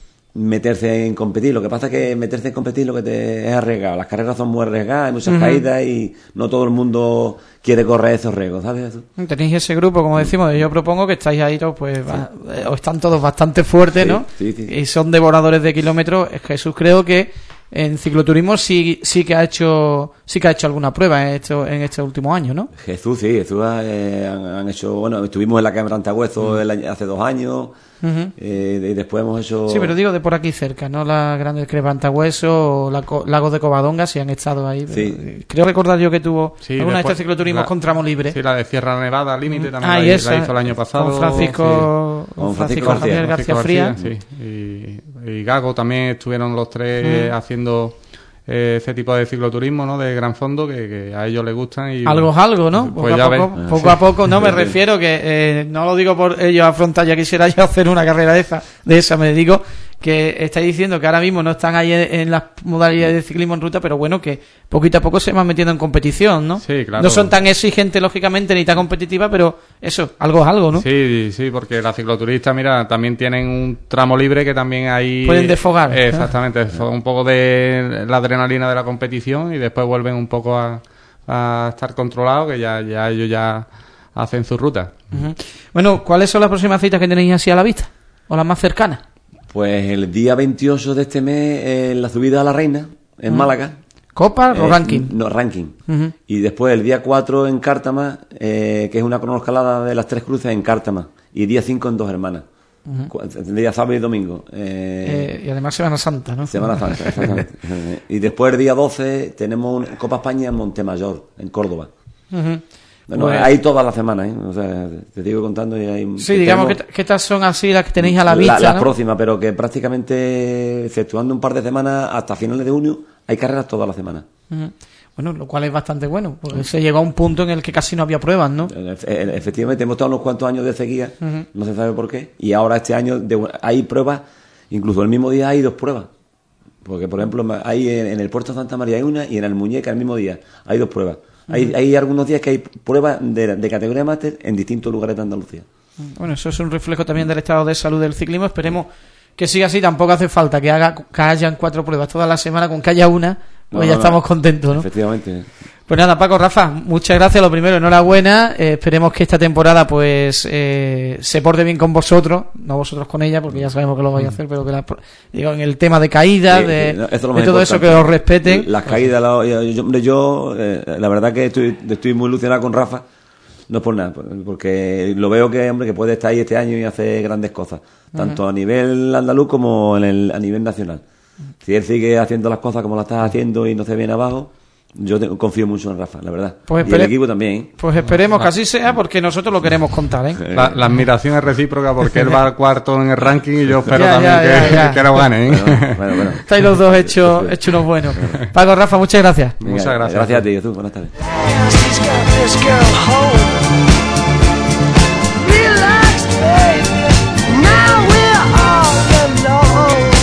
meterse en competir. Lo que pasa es que meterse en competir lo que te es arriesgado. Las carreras son muy arriesgadas, hay muchas caídas y no todo el mundo quiere correr esos riesgos, ¿sabes? Tenéis ese grupo, como decimos, de Yo Propongo, que estáis ahí, todos, pues, va- eh, o están todos bastante fuertes, Sí, ¿no? sí, sí. Y son devoradores de kilómetros. Jesús, creo que en cicloturismo sí, sí que ha hecho, sí que ha hecho alguna prueba en estos, en estos últimos años, ¿no? Jesús, sí, Jesús eh, han, han hecho, bueno, estuvimos en la Cámara Antagüezo el año- hace dos años, Ujú. eh, y después hemos hecho... Sí, pero digo de por aquí cerca, ¿no? La Grande Crepantahueso o la Co- Lagos de Covadonga, si han estado ahí. pero, Sí. eh, Creo recordar yo que tuvo Sí, alguna de después- estos cicloturismos la- con tramo libre. Sí, la de Sierra Nevada Límite también Ah, la, y la esa, hizo el año pasado. con Francisco, sí. con Con Francisco Francisco Javier García. García, Francisco Fría. sí. Y, y Gago también estuvieron los tres Mm. haciendo eh, ese tipo de cicloturismo, ¿no? De gran fondo que, que a ellos les gustan. Y, Algo es algo, ¿no? Poco Pues a ya poco, ves. poco a poco, no me refiero que eh, no lo digo por ellos afrontar, ya quisiera yo hacer una carrera de esa, de esa, me digo que estáis diciendo que ahora mismo no están ahí en, en las modalidades de ciclismo en ruta, pero bueno, que poquito a poco se van metiendo en competición, ¿no? Sí, claro. No son tan exigentes, lógicamente, ni tan competitivas, pero eso, algo es algo, ¿no? Sí, sí, porque las cicloturistas, mira, también tienen un tramo libre que también ahí... Pueden desfogar. Eh, exactamente, es un poco de la adrenalina de la competición y después vuelven un poco a, a estar controlados, que ya, ya ellos ya hacen su ruta. Ujú. Bueno, ¿cuáles son las próximas citas que tenéis así a la vista? ¿O las más cercanas? Pues el día veintiocho de este mes, eh, la subida a la Reina, en Málaga. ¿Copa o Eh, ranking? No, ranking. Ujú. Y después el día cuatro en Cártama, eh, que es una cronoescalada de las Tres Cruces en Cártama. Y día cinco en Dos Hermanas. Cu- Día sábado y domingo. Eh, Eh, y además Semana Santa, ¿no? Semana Santa, exactamente. Y después el día doce tenemos un- Copa España en Montemayor, en Córdoba. Ujú. Bueno, Pues- hay todas las semanas, ¿eh? O sea, te sigo contando y hay... Sí, digamos que, tenemos que estas son así las que tenéis a la vista, las ¿no? próximas, pero que prácticamente, exceptuando un par de semanas, hasta finales de junio, hay carreras todas las semanas. Ujú. Bueno, lo cual es bastante bueno, porque se llegó a un punto en el que casi no había pruebas, ¿no? E- e- Efectivamente, hemos estado unos cuantos años de sequía, no se sabe por qué, y ahora este año de- hay pruebas, incluso el mismo día hay dos pruebas. Porque, por ejemplo, hay en, en el Puerto de Santa María hay una y en el Muñeca el mismo día hay dos pruebas. Hay, hay algunos días que hay pruebas de, de categoría máster en distintos lugares de Andalucía. Bueno, eso es un reflejo también del estado de salud del ciclismo. Esperemos que siga así. Tampoco hace falta que haga que hayan cuatro pruebas toda la semana, con que haya una, pues No, ya no, estamos no. contentos, ¿no? Efectivamente. Pues nada, Paco, Rafa, muchas gracias. Lo primero, enhorabuena. Eh, esperemos que esta temporada pues eh, se porte bien con vosotros, no vosotros con ella, porque ya sabemos que lo vais a hacer, pero que la, digo, en el tema de caídas, Sí, de, sí, no, eso es lo de más todo eso, importante. que os respeten. Las caídas, la- yo, yo- hombre, yo, eh, la verdad que estoy, estoy muy ilusionado con Rafa, no es por nada, por- porque lo veo que, hombre, que puede estar ahí este año y hacer grandes cosas, tanto a nivel andaluz como en el, a nivel nacional. Si él sigue haciendo las cosas como las estás haciendo y no se viene abajo, yo te- confío mucho en Rafa, la verdad. Pues y el espere- equipo también, ¿eh? Pues esperemos que así sea, porque nosotros lo queremos contar, ¿eh? La, la admiración es recíproca porque él va al cuarto en el ranking y yo espero Ya, también ya, que, ya, ya. que lo gane. ¿eh? Bueno, bueno, bueno. Estáis los dos hechos, hechos unos buenos. Paco, Rafa, muchas gracias. Venga, Muchas gracias. Gracias a ti, Jesús. Buenas tardes. He's got this girl home. Relax, baby. Now we're all alone.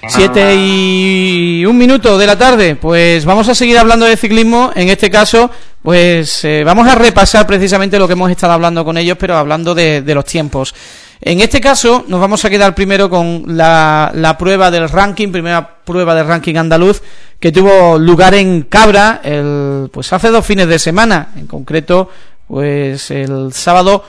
Siete y un minuto de la tarde. Pues vamos a seguir hablando de ciclismo. En este caso, pues eh, vamos a repasar precisamente lo que hemos estado hablando con ellos, pero hablando de, de los tiempos. En este caso nos vamos a quedar primero con la, la prueba del ranking, primera prueba del ranking andaluz, que tuvo lugar en Cabra el, pues hace dos fines de semana, en concreto pues el sábado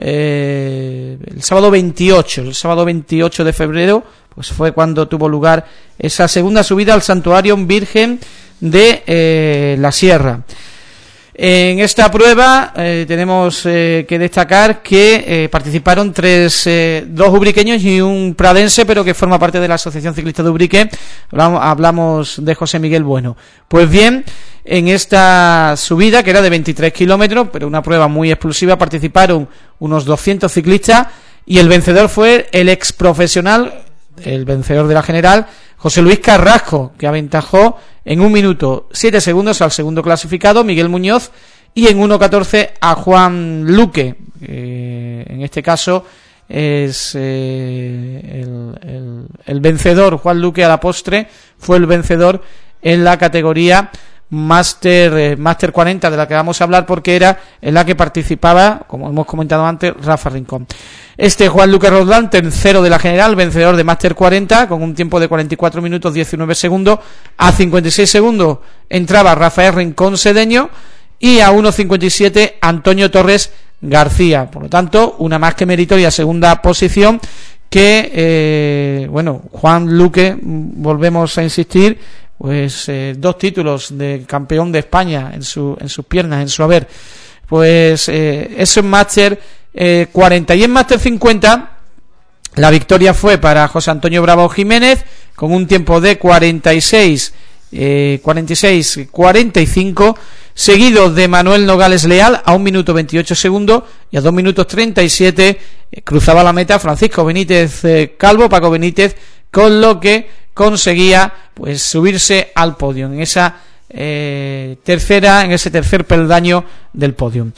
eh, el sábado veintiocho, el sábado veintiocho de febrero, pues fue cuando tuvo lugar esa segunda subida al Santuario Virgen de eh, la Sierra. En esta prueba eh, tenemos eh, que destacar que eh, participaron tres, eh, dos ubriqueños y un pradense, pero que forma parte de la Asociación Ciclista de Ubrique. Hablamos, hablamos de José Miguel Bueno. Pues bien, en esta subida, que era de veintitrés kilómetros, pero una prueba muy explosiva, participaron unos doscientos ciclistas y el vencedor fue el ex profesional, el vencedor de la general, José Luis Carrasco, que aventajó en un minuto siete segundos al segundo clasificado, Miguel Muñoz, y en uno catorce a Juan Luque. Eh, en este caso es eh, el, el, el vencedor, Juan Luque, a la postre fue el vencedor en la categoría Master, eh, Master cuarenta, de la que vamos a hablar, porque era en la que participaba, como hemos comentado antes, Rafa Rincón. Este Juan Luque Roldán, tercero de la general, vencedor de Master cuarenta, con un tiempo de cuarenta y cuatro minutos diecinueve segundos. A cincuenta y seis segundos entraba Rafael Rincón Sedeño y a uno cincuenta y siete Antonio Torres García. Por lo tanto, una más que meritoria segunda posición que, eh, bueno, Juan Luque, volvemos a insistir, pues eh, dos títulos de campeón de España en su en sus piernas, en su haber. Pues eh, eso en Master eh, cuarenta, y en Master cincuenta la victoria fue para José Antonio Bravo Jiménez con un tiempo de cuarenta y seis cuarenta y cinco, seguido de Manuel Nogales Leal a un minuto veintiocho segundos, y a dos minutos treinta y siete eh, cruzaba la meta Francisco Benítez eh, Calvo, Paco Benítez, con lo que conseguía pues subirse al podio en esa eh, tercera, en ese tercer peldaño del podio.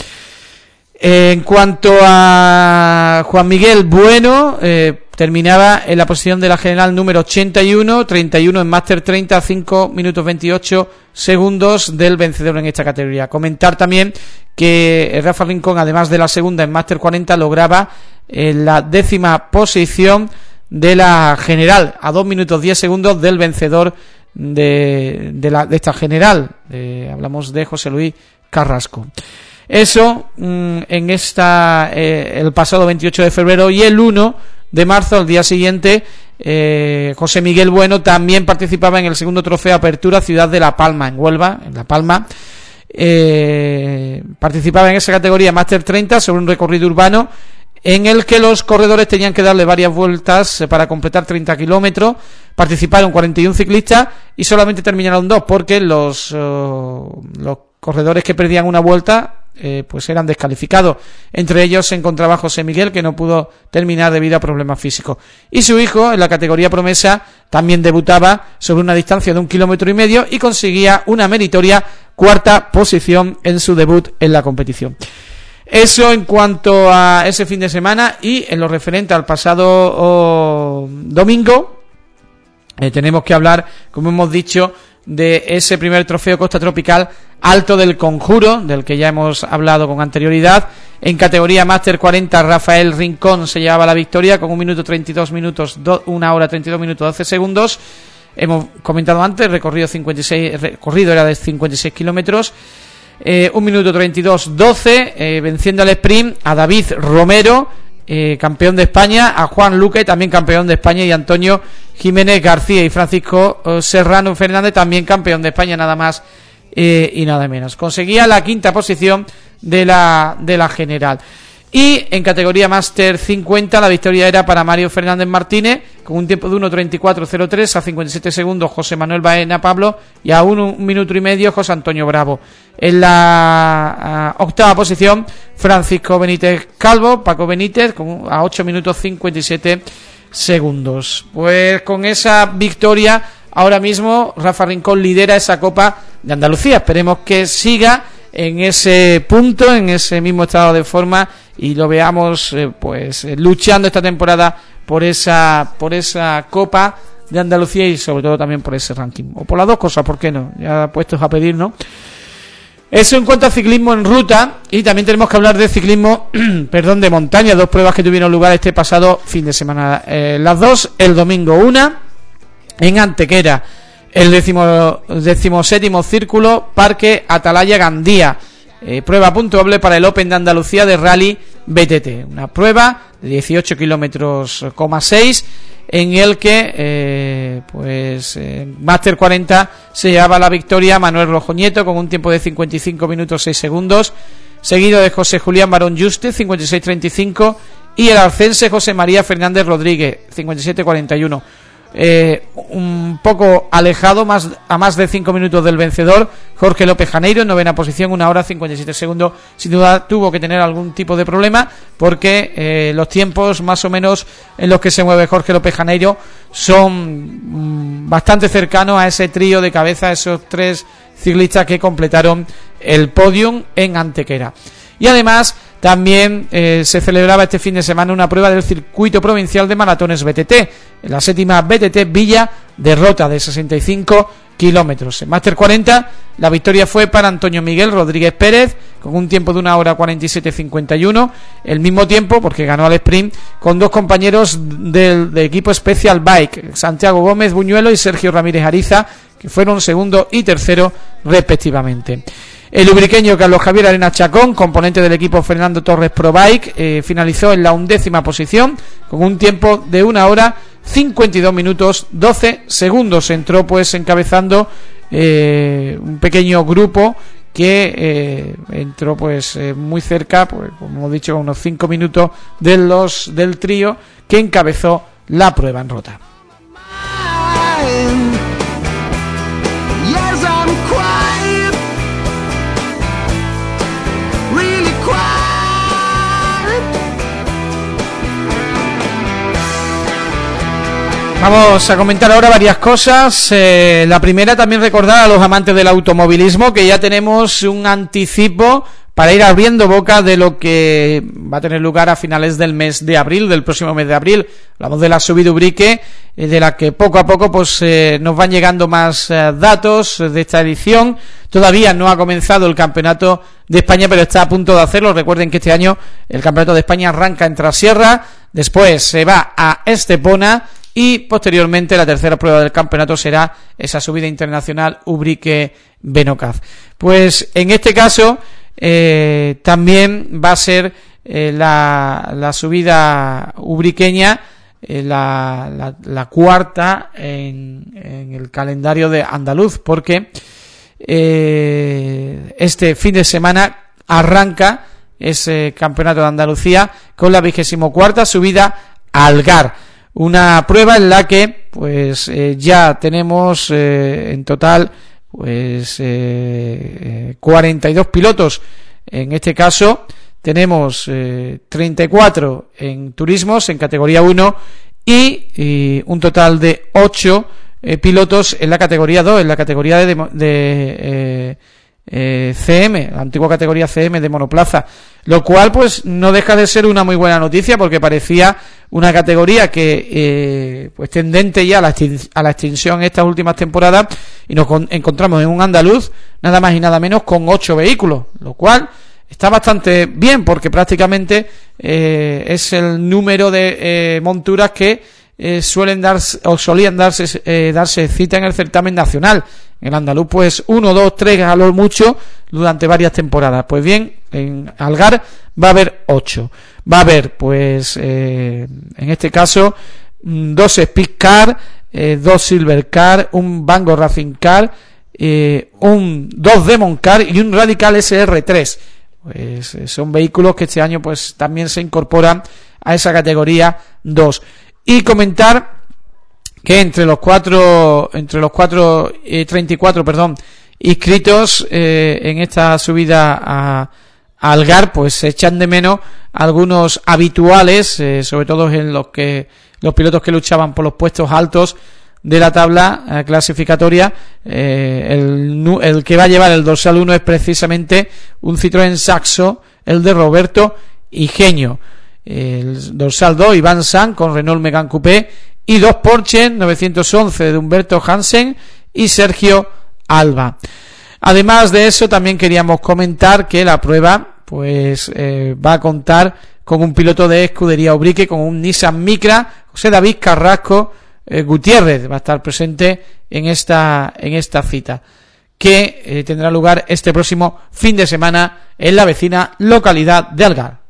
En cuanto a Juan Miguel Bueno, eh, terminaba en la posición de la general número ochenta y uno, treinta y uno en Master treinta, cinco minutos veintiocho segundos del vencedor en esta categoría. Comentar también que Rafa Rincón, además de la segunda en Master cuarenta, lograba eh, la décima posición de la general, a dos minutos diez segundos del vencedor de, de, la, de esta general. Eh, hablamos de José Luis Carrasco. Eso mmm, en esta eh, el pasado veintiocho de febrero, y el uno de marzo, al día siguiente, eh, José Miguel Bueno también participaba en el segundo trofeo Apertura Ciudad de La Palma, en Huelva, en La Palma. Eh, participaba en esa categoría Master treinta sobre un recorrido urbano en el que los corredores tenían que darle varias vueltas para completar treinta kilómetros. Participaron cuarenta y uno ciclistas y solamente terminaron dos, porque los, uh, los corredores que perdían una vuelta eh, pues eran descalificados. Entre ellos se encontraba José Miguel, que no pudo terminar debido a problemas físicos, y su hijo, en la categoría promesa, también debutaba sobre una distancia de un kilómetro y medio y conseguía una meritoria cuarta posición en su debut en la competición. Eso en cuanto a ese fin de semana. Y en lo referente al pasado oh, domingo, eh, tenemos que hablar, como hemos dicho, de ese primer trofeo Costa Tropical Alto del Conjuro, del que ya hemos hablado con anterioridad. En categoría Master cuarenta, Rafael Rincón se llevaba la victoria con un minuto treinta y dos minutos, una hora treinta y dos minutos doce segundos. Hemos comentado antes, recorrido cincuenta y seis, recorrido era de cincuenta y seis kilómetros. Eh, un minuto treinta y dos doce, eh, venciendo al sprint a David Romero, eh, campeón de España, a Juan Luque, también campeón de España, y Antonio Jiménez García, y Francisco eh, Serrano Fernández, también campeón de España, nada más eh, y nada menos. Conseguía la quinta posición de la, de la general. Y en categoría Master cincuenta la victoria era para Mario Fernández Martínez, con un tiempo de uno treinta y cuatro cero tres, a cincuenta y siete segundos José Manuel Baena Pablo, y a un, un minuto y medio José Antonio Bravo. En la uh, octava posición Francisco Benítez Calvo, Paco Benítez, con, a ocho minutos cincuenta y siete segundos. Pues con esa victoria, ahora mismo Rafa Rincón lidera esa Copa de Andalucía. Esperemos que siga en ese punto, en ese mismo estado de forma, y lo veamos eh, pues eh, luchando esta temporada por esa por esa Copa de Andalucía y sobre todo también por ese ranking. O por las dos cosas, ¿por qué no? Ya puestos a pedir, ¿no? Eso en cuanto a ciclismo en ruta, y también tenemos que hablar de ciclismo, perdón, de montaña, dos pruebas que tuvieron lugar este pasado fin de semana. Eh, las dos, el domingo una, en Antequera, el décimo, decimoséptimo círculo, Parque Atalaya Gandía, eh, prueba puntuable para el Open de Andalucía de Rally B T T, una prueba de dieciocho kilómetros coma seis, en el que eh, pues en Máster cuarenta se llevaba la victoria Manuel Rojo Nieto con un tiempo de cincuenta y cinco minutos seis segundos, seguido de José Julián Barón Juste, cincuenta y seis treinta y cinco, y el arcense José María Fernández Rodríguez, cincuenta y siete cuarenta y uno. Eh, un poco alejado, más a más de cinco minutos del vencedor, Jorge López Janeiro, en novena posición, una hora cincuenta y siete segundos. Sin duda tuvo que tener algún tipo de problema, porque eh, los tiempos más o menos en los que se mueve Jorge López Janeiro son mm, bastante cercanos a ese trío de cabeza, esos tres ciclistas que completaron el podium en Antequera. Y además también eh, se celebraba este fin de semana una prueba del circuito provincial de maratones B T T, en la séptima B T T Villa de Rota, de sesenta y cinco kilómetros. En Máster cuarenta la victoria fue para Antonio Miguel Rodríguez Pérez, con un tiempo de una hora cuarenta y siete cincuenta y uno, el mismo tiempo, porque ganó al sprint, con dos compañeros del, del equipo Special Bike, Santiago Gómez Buñuelo y Sergio Ramírez Ariza, que fueron segundo y tercero respectivamente. El ubriqueño Carlos Javier Arenas Chacón, componente del equipo Fernando Torres Pro Bike, eh, finalizó en la undécima posición con un tiempo de una hora cincuenta y dos minutos doce segundos. Entró pues encabezando eh, un pequeño grupo que eh, entró pues eh, muy cerca, pues como hemos dicho, unos cinco minutos de los del trío que encabezó la prueba en Rota. Vamos a comentar ahora varias cosas. Eh, la primera, también recordar a los amantes del automovilismo que ya tenemos un anticipo para ir abriendo boca de lo que va a tener lugar a finales del mes de abril, del próximo mes de abril. Hablamos de la subida Ubrique, eh, de la que poco a poco pues eh, nos van llegando más eh, datos de esta edición. Todavía no ha comenzado el Campeonato de España, pero está a punto de hacerlo. Recuerden que este año el Campeonato de España arranca en Trasierra, después se va a Estepona, y posteriormente la tercera prueba del campeonato será esa subida internacional Ubrique Benocaz. Pues en este caso eh, también va a ser eh, la, la subida ubriqueña, eh, la, la, la cuarta en, en el calendario de andaluz, porque eh, este fin de semana arranca ese campeonato de Andalucía con la vigésimo cuarta subida a Algar. Una prueba en la que pues eh, ya tenemos eh, en total pues eh, cuarenta y dos pilotos. En este caso tenemos eh, treinta y cuatro en turismos en categoría uno y, y un total de ocho eh, pilotos en la categoría dos, en la categoría de, de, de eh, eh, C M, la antigua categoría C M de monoplaza, lo cual pues no deja de ser una muy buena noticia, porque parecía una categoría que eh, pues tendente ya a la, a la extinción en estas últimas temporadas, y nos con, encontramos en un andaluz nada más y nada menos con ocho vehículos, lo cual está bastante bien, porque prácticamente eh, es el número de eh, monturas que eh, suelen darse o solían darse eh, darse cita en el certamen nacional. En el andaluz pues uno, dos, tres a lo mucho durante varias temporadas. Pues bien, en Algar va a haber ocho. Va a haber pues eh, en este caso dos Speed Car, eh, dos Silver Car, un Vango Racing Car, eh, un dos Demon Car y un Radical S R tres. Pues eh, son vehículos que este año pues también se incorporan a esa categoría dos. Y comentar que entre los cuatro, entre los cuatro, eh, treinta y cuatro, perdón, inscritos eh, en esta subida a, a Algar, pues se echan de menos algunos habituales, eh, sobre todo en los que los pilotos que luchaban por los puestos altos de la tabla eh, clasificatoria. Eh, el, el que va a llevar el dorsal uno es precisamente un Citroën Saxo, el de Roberto Ingenio. El dorsal dos, Iván San con Renault Megane Coupé, y dos Porsche novecientos once de Humberto Hansen y Sergio Alba. Además de eso, también queríamos comentar que la prueba pues eh, va a contar con un piloto de Escudería Ubrique, con un Nissan Micra. José David Carrasco eh, Gutiérrez va a estar presente en esta en esta cita, que eh, tendrá lugar este próximo fin de semana en la vecina localidad de Algar.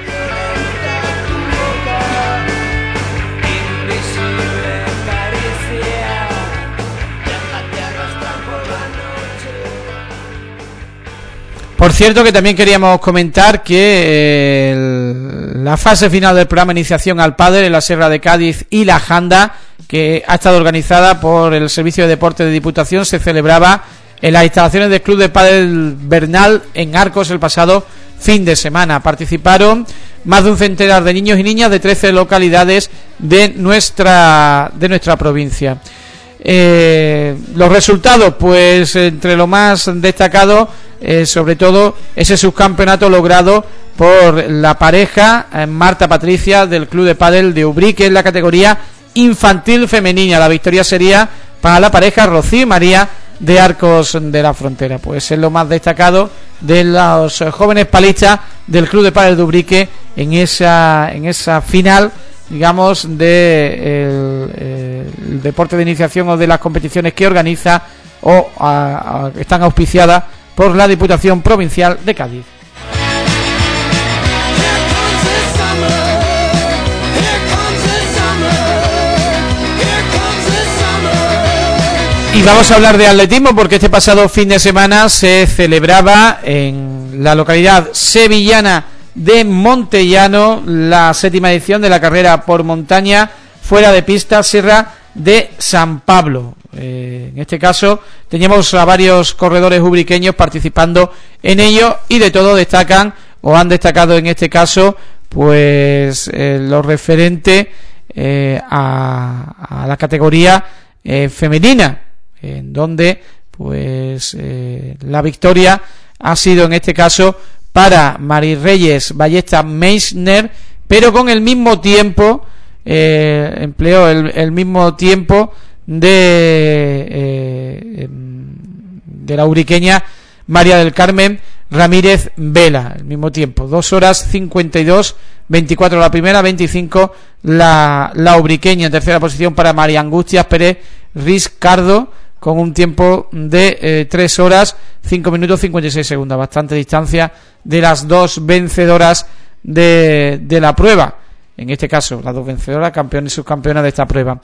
Por cierto, que también queríamos comentar que eh, el, la fase final del programa Iniciación al Pádel en la Sierra de Cádiz y la Janda, que ha estado organizada por el Servicio de Deporte de Diputación, se celebraba en las instalaciones del Club de Pádel Bernal en Arcos el pasado fin de semana. Participaron más de un centenar de niños y niñas de trece localidades de nuestra de nuestra provincia. Eh, los resultados, pues entre lo más destacado, eh, sobre todo ese subcampeonato logrado por la pareja eh, Marta Patricia del Club de Pádel de Ubrique en la categoría infantil femenina. La victoria sería para la pareja Rocío y María de Arcos de la Frontera. Pues es lo más destacado de los jóvenes palistas del Club de Pádel de Ubrique en esa en esa final, digamos, de el, el deporte de iniciación o de las competiciones que organiza o a, a, están auspiciadas por la Diputación Provincial de Cádiz. Y vamos a hablar de atletismo, porque este pasado fin de semana se celebraba en la localidad sevillana de Montellano la séptima edición de la carrera por montaña fuera de pista Sierra de San Pablo. Eh, en este caso teníamos a varios corredores ubriqueños participando en ello, y de todo destacan o han destacado en este caso pues eh, lo referente eh, a, a la categoría eh, femenina, en donde pues eh, la victoria ha sido en este caso para Mari Reyes Ballesta Meissner, pero con el mismo tiempo eh, empleó el, el mismo tiempo de eh, de la ubriqueña María del Carmen Ramírez Vela, el mismo tiempo, dos horas cincuenta y dos veinticuatro la primera, veinticinco la, la ubriqueña. En tercera posición para María Angustias Pérez Riscardo, con un tiempo de eh, tres horas cinco minutos cincuenta y seis segundos, bastante distancia de las dos vencedoras de, de la prueba, en este caso las dos vencedoras, campeones y subcampeonas de esta prueba.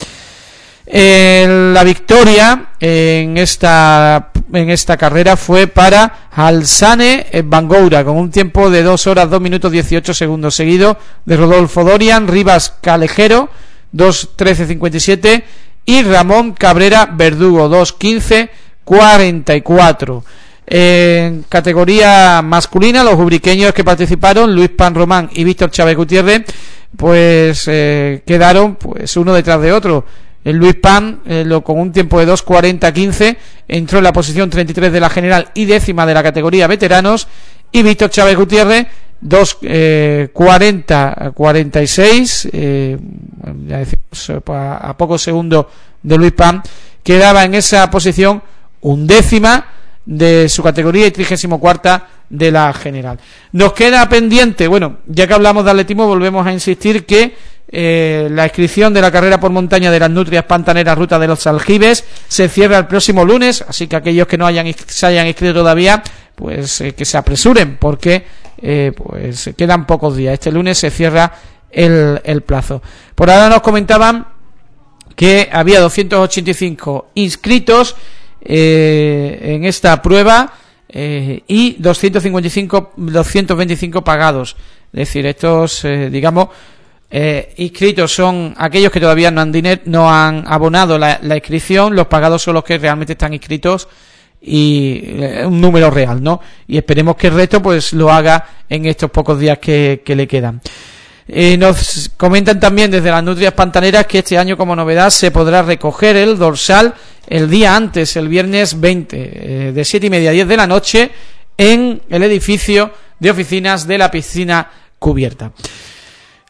Eh, la victoria en esta en esta carrera fue para Alsane Bangoura, con un tiempo de dos horas dos minutos dieciocho segundos, seguido de Rodolfo Dorian Rivas Calejero, dos trece cincuenta y siete, y Ramón Cabrera Verdugo, dos quince cuarenta y cuatro. En categoría masculina, los ubriqueños que participaron, Luis Pan Román y Víctor Chávez Gutiérrez, pues eh, quedaron pues uno detrás de otro. El Luis Pan, eh, lo, con un tiempo de dos cuarenta quince, entró en la posición treinta y tres de la general y décima de la categoría veteranos, y Víctor Chávez Gutiérrez dos cuarenta cuarenta y seis, eh, ya decimos, a, a pocos segundos de Luis Pan, quedaba en esa posición undécima de su categoría y trigésimo cuarta de la general. Nos queda pendiente, bueno, ya que hablamos de atletismo, volvemos a insistir que eh, la inscripción de la carrera por montaña de las Nutrias Pantaneras Ruta de los Aljibes se cierra el próximo lunes, así que aquellos que no hayan se hayan inscrito todavía, pues eh, que se apresuren, porque eh, pues quedan pocos días. Este lunes se cierra el, el plazo. Por ahora nos comentaban que había doscientos ochenta y cinco inscritos eh, en esta prueba eh, y doscientos cincuenta y cinco, doscientos veinticinco pagados. Es decir, estos, eh, digamos, eh, inscritos son aquellos que todavía no han diner, no han abonado la, la inscripción. Los pagados son los que realmente están inscritos, y eh, un número real, ¿no? Y esperemos que el resto pues lo haga en estos pocos días que, que le quedan. Eh, nos comentan también desde las Nutrias Pantaneras que este año, como novedad, se podrá recoger el dorsal el día antes, el viernes veinte, eh, de siete y media a diez de la noche, en el edificio de oficinas de la piscina cubierta.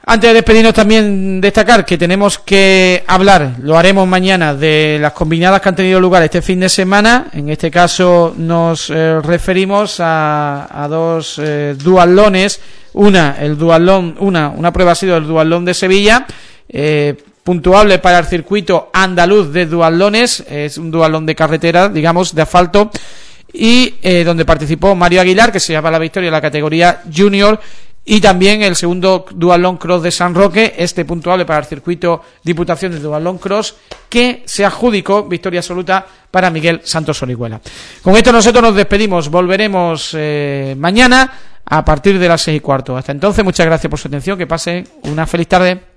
Antes de despedirnos, también destacar que tenemos que hablar, lo haremos mañana, de las combinadas que han tenido lugar este fin de semana. En este caso nos eh, referimos a, a dos eh, duatlones. Una, el duatlón, una, una prueba ha sido el duatlón de Sevilla, eh, puntuable para el circuito andaluz de duatlones, es un duatlón de carretera, digamos, de asfalto, y eh, donde participó Mario Aguilar, que se lleva la victoria en la categoría junior. Y también el segundo duatlón cross de San Roque, este puntuable para el circuito Diputación de duatlón cross, que se adjudicó victoria absoluta para Miguel Santos Orihuela. Con esto nosotros nos despedimos, volveremos eh, mañana a partir de las seis y cuarto. Hasta entonces, muchas gracias por su atención, que pasen una feliz tarde.